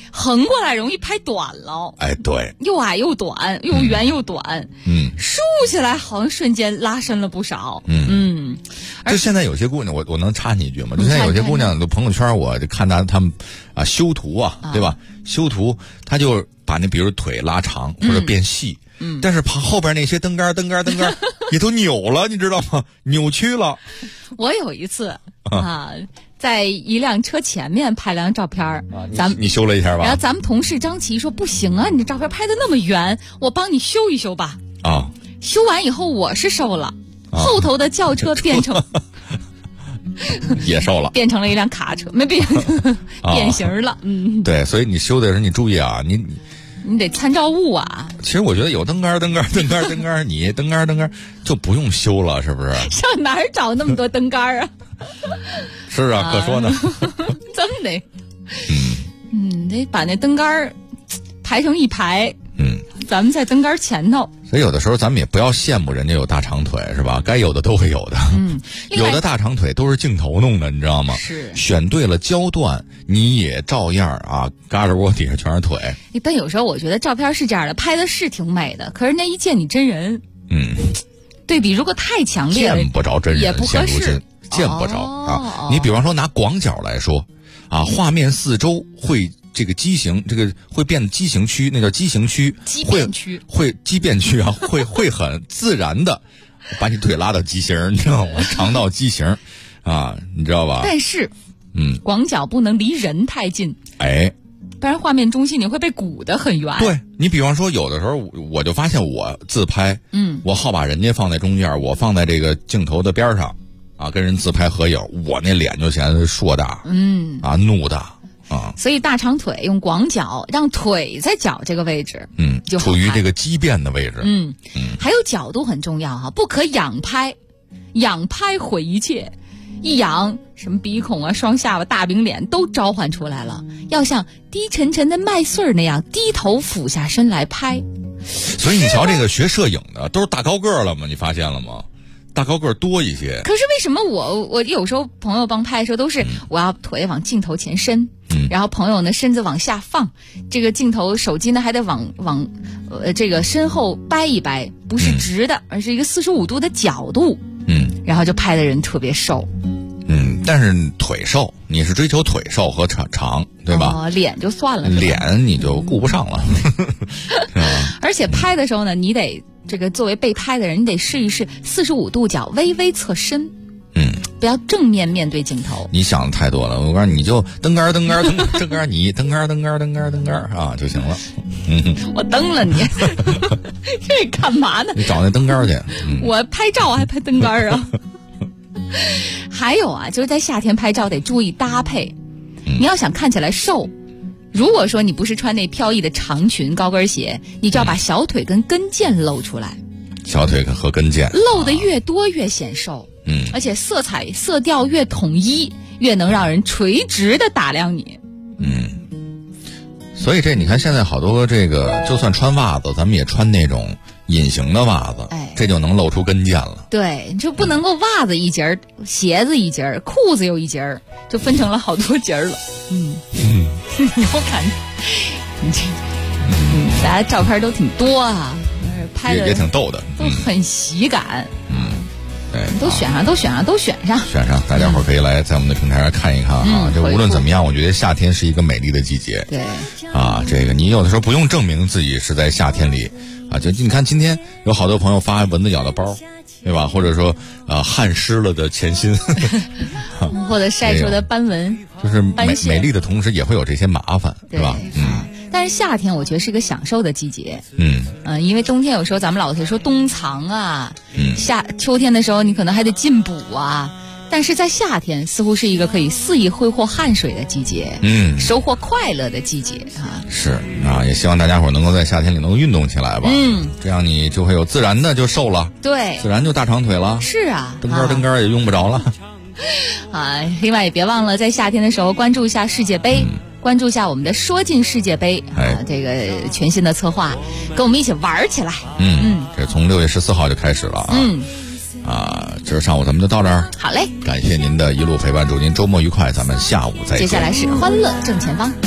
横过来容易拍短了。 哎，对， 又矮又短，又圆又短。竖起来好像瞬间拉伸了不少。 就现在有些姑娘，我能插你一句吗？就现在有些姑娘的朋友圈，我就看她们啊修图啊，对吧？修图，她就把那比如腿拉长或者变细。但是后边那些灯杆也都扭了，你知道吗？扭曲了。 我有一次在一辆车前面拍辆照片， 你修了一下吧。 然后咱们同事张琪说不行啊，你这照片拍的那么圆，我帮你修一修吧。修完以后我是瘦了，后头的轿车变成也瘦了， 变成了一辆卡车，没变形了。 对，所以你修的时候你注意啊， 你得参照物啊。 其实我觉得有灯杆，你灯杆就不用修了，是不是？ 上哪儿找那么多灯杆啊？ 是啊，可说呢。 真得，得把那灯杆排成一排。咱们在灯杆前头。 所以有的时候咱们也不要羡慕人家有大长腿，是吧？该有的都会有的。有的大长腿都是镜头弄的，你知道吗？ 是。 选对了焦段，你也照样啊，嘎吱窝底下全是腿。 但有时候我觉得照片是这样的，拍的是挺美的，可是那一见你真人，对比如果太强烈了， 见不着真人， 也不合适， 见不着啊。你比方说拿广角来说，画面四周会。这个畸形，这个会变得畸形区，那叫畸形区，会畸变区啊，会很自然的把你腿拉到畸形，你知道吗？长到畸形啊，你知道吧？ 但是，广角不能离人太近，不然画面中心你会被鼓得很远。 对，你比方说有的时候我就发现我自拍，我好把人家放在中间，我放在这个镜头的边上啊，跟人自拍合影，我那脸就显得硕大，怒大。 所以大长腿用广角，让腿在脚这个位置，就处于这个畸变的位置。 还有角度很重要哈，不可仰拍，仰拍毁一切。一仰，什么鼻孔啊、双下巴、大饼脸都召唤出来了。要像低沉沉的麦穗那样低头俯下身来拍。 所以你瞧，这个学摄影的都是大高个了吗？你发现了吗？大高个多一些。 可是为什么我有时候朋友帮拍的时候都是我要腿往镜头前伸，然后朋友呢身子往下放，这个镜头手机呢还得往这个身后掰一掰，不是直的，而是一个45度的角度，然后就拍的人特别瘦。 但是腿瘦，你是追求腿瘦和长，对吧？ 脸就算了， 脸你就顾不上了。 而且拍的时候呢，你得这个作为被拍的人，你得试一试45度角，微微侧身，不要正面面对镜头。 你想的太多了，我告诉你，你就灯杆你灯杆啊就行了。 我蹬了你，这干嘛呢？ 你找那灯杆去。 我拍照还拍灯杆啊。还有啊，就是在夏天拍照得注意搭配。你要想看起来瘦，如果说你不是穿那飘逸的长裙高跟鞋，你就要把小腿跟跟腱露出来。 小腿和跟腱露的越多越显瘦，而且色调越统一，越能让人垂直的打量你。 所以这你看现在好多这个，就算穿袜子，咱们也穿那种隐形的袜子，这就能露出跟腱了。 对，就不能够袜子一截儿，鞋子一截儿，裤子又一截儿，就分成了好多节儿了。我感觉你这，大家照片都挺多啊，拍的也挺逗的， 都很喜感。 对， 都选上， 大家伙可以来在我们的平台上看一看啊。这无论怎么样，我觉得夏天是一个美丽的季节。 对， 这个你有的时候不用证明自己是在夏天里啊，就你看今天有好多朋友发蚊子咬的包，对吧？或者说汗湿了的前心， 或者晒出的斑纹， 就是美丽的同时也会有这些麻烦，对吧？ 但是夏天我觉得是个享受的季节，因为冬天有时候咱们老是说冬藏啊，秋天的时候你可能还得进补啊，但是在夏天似乎是一个可以肆意挥霍汗水的季节，收获快乐的季节啊。 是啊，也希望大家伙能够在夏天里能够运动起来吧，这样你就会有自然的就瘦了， 对， 自然就大长腿了。 是啊， 灯杆也用不着了。 另外也别忘了在夏天的时候关注一下世界杯。关注一下我们的说进世界杯这个全新的策划，跟我们一起玩起来。 这从6月14号就开始了啊。今儿上午咱们就到这儿。 好嘞， 感谢您的一路陪伴，祝您周末愉快，咱们下午再见。 接下来是欢乐正前方。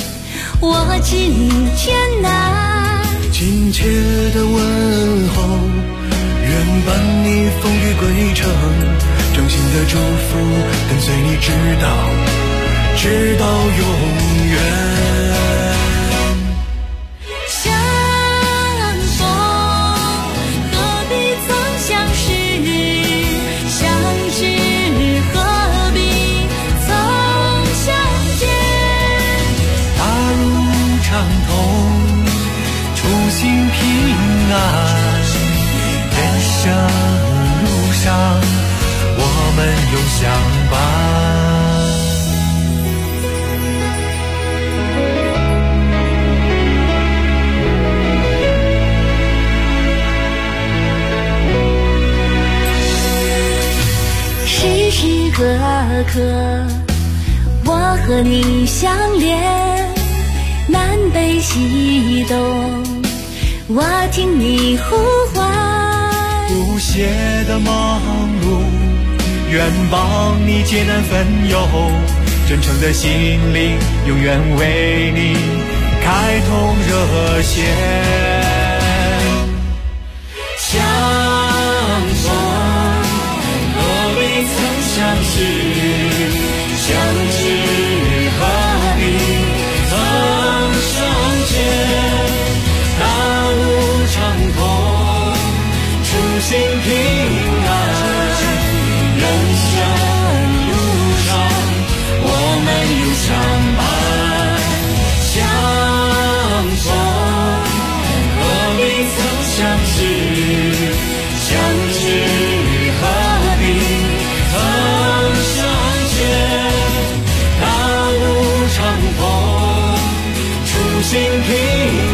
我今天啊， 亲切的问候，愿伴你风雨归程，衷心的祝福跟随你直到永远。 相逢何必曾相识，相知何必曾相见。 大路畅通，初心平安，人生路上我们永相伴。 时时刻刻我和你相连，南北西东我听你呼唤。 不懈的忙碌，愿帮你解难分忧，真诚的心灵永远为你开通热线。相逢何必曾相识，相知何必曾相见。大路畅通，初心平安，人生路上我们永相伴。相逢何必曾相识，相知何必曾相见。大路畅通，初心平安。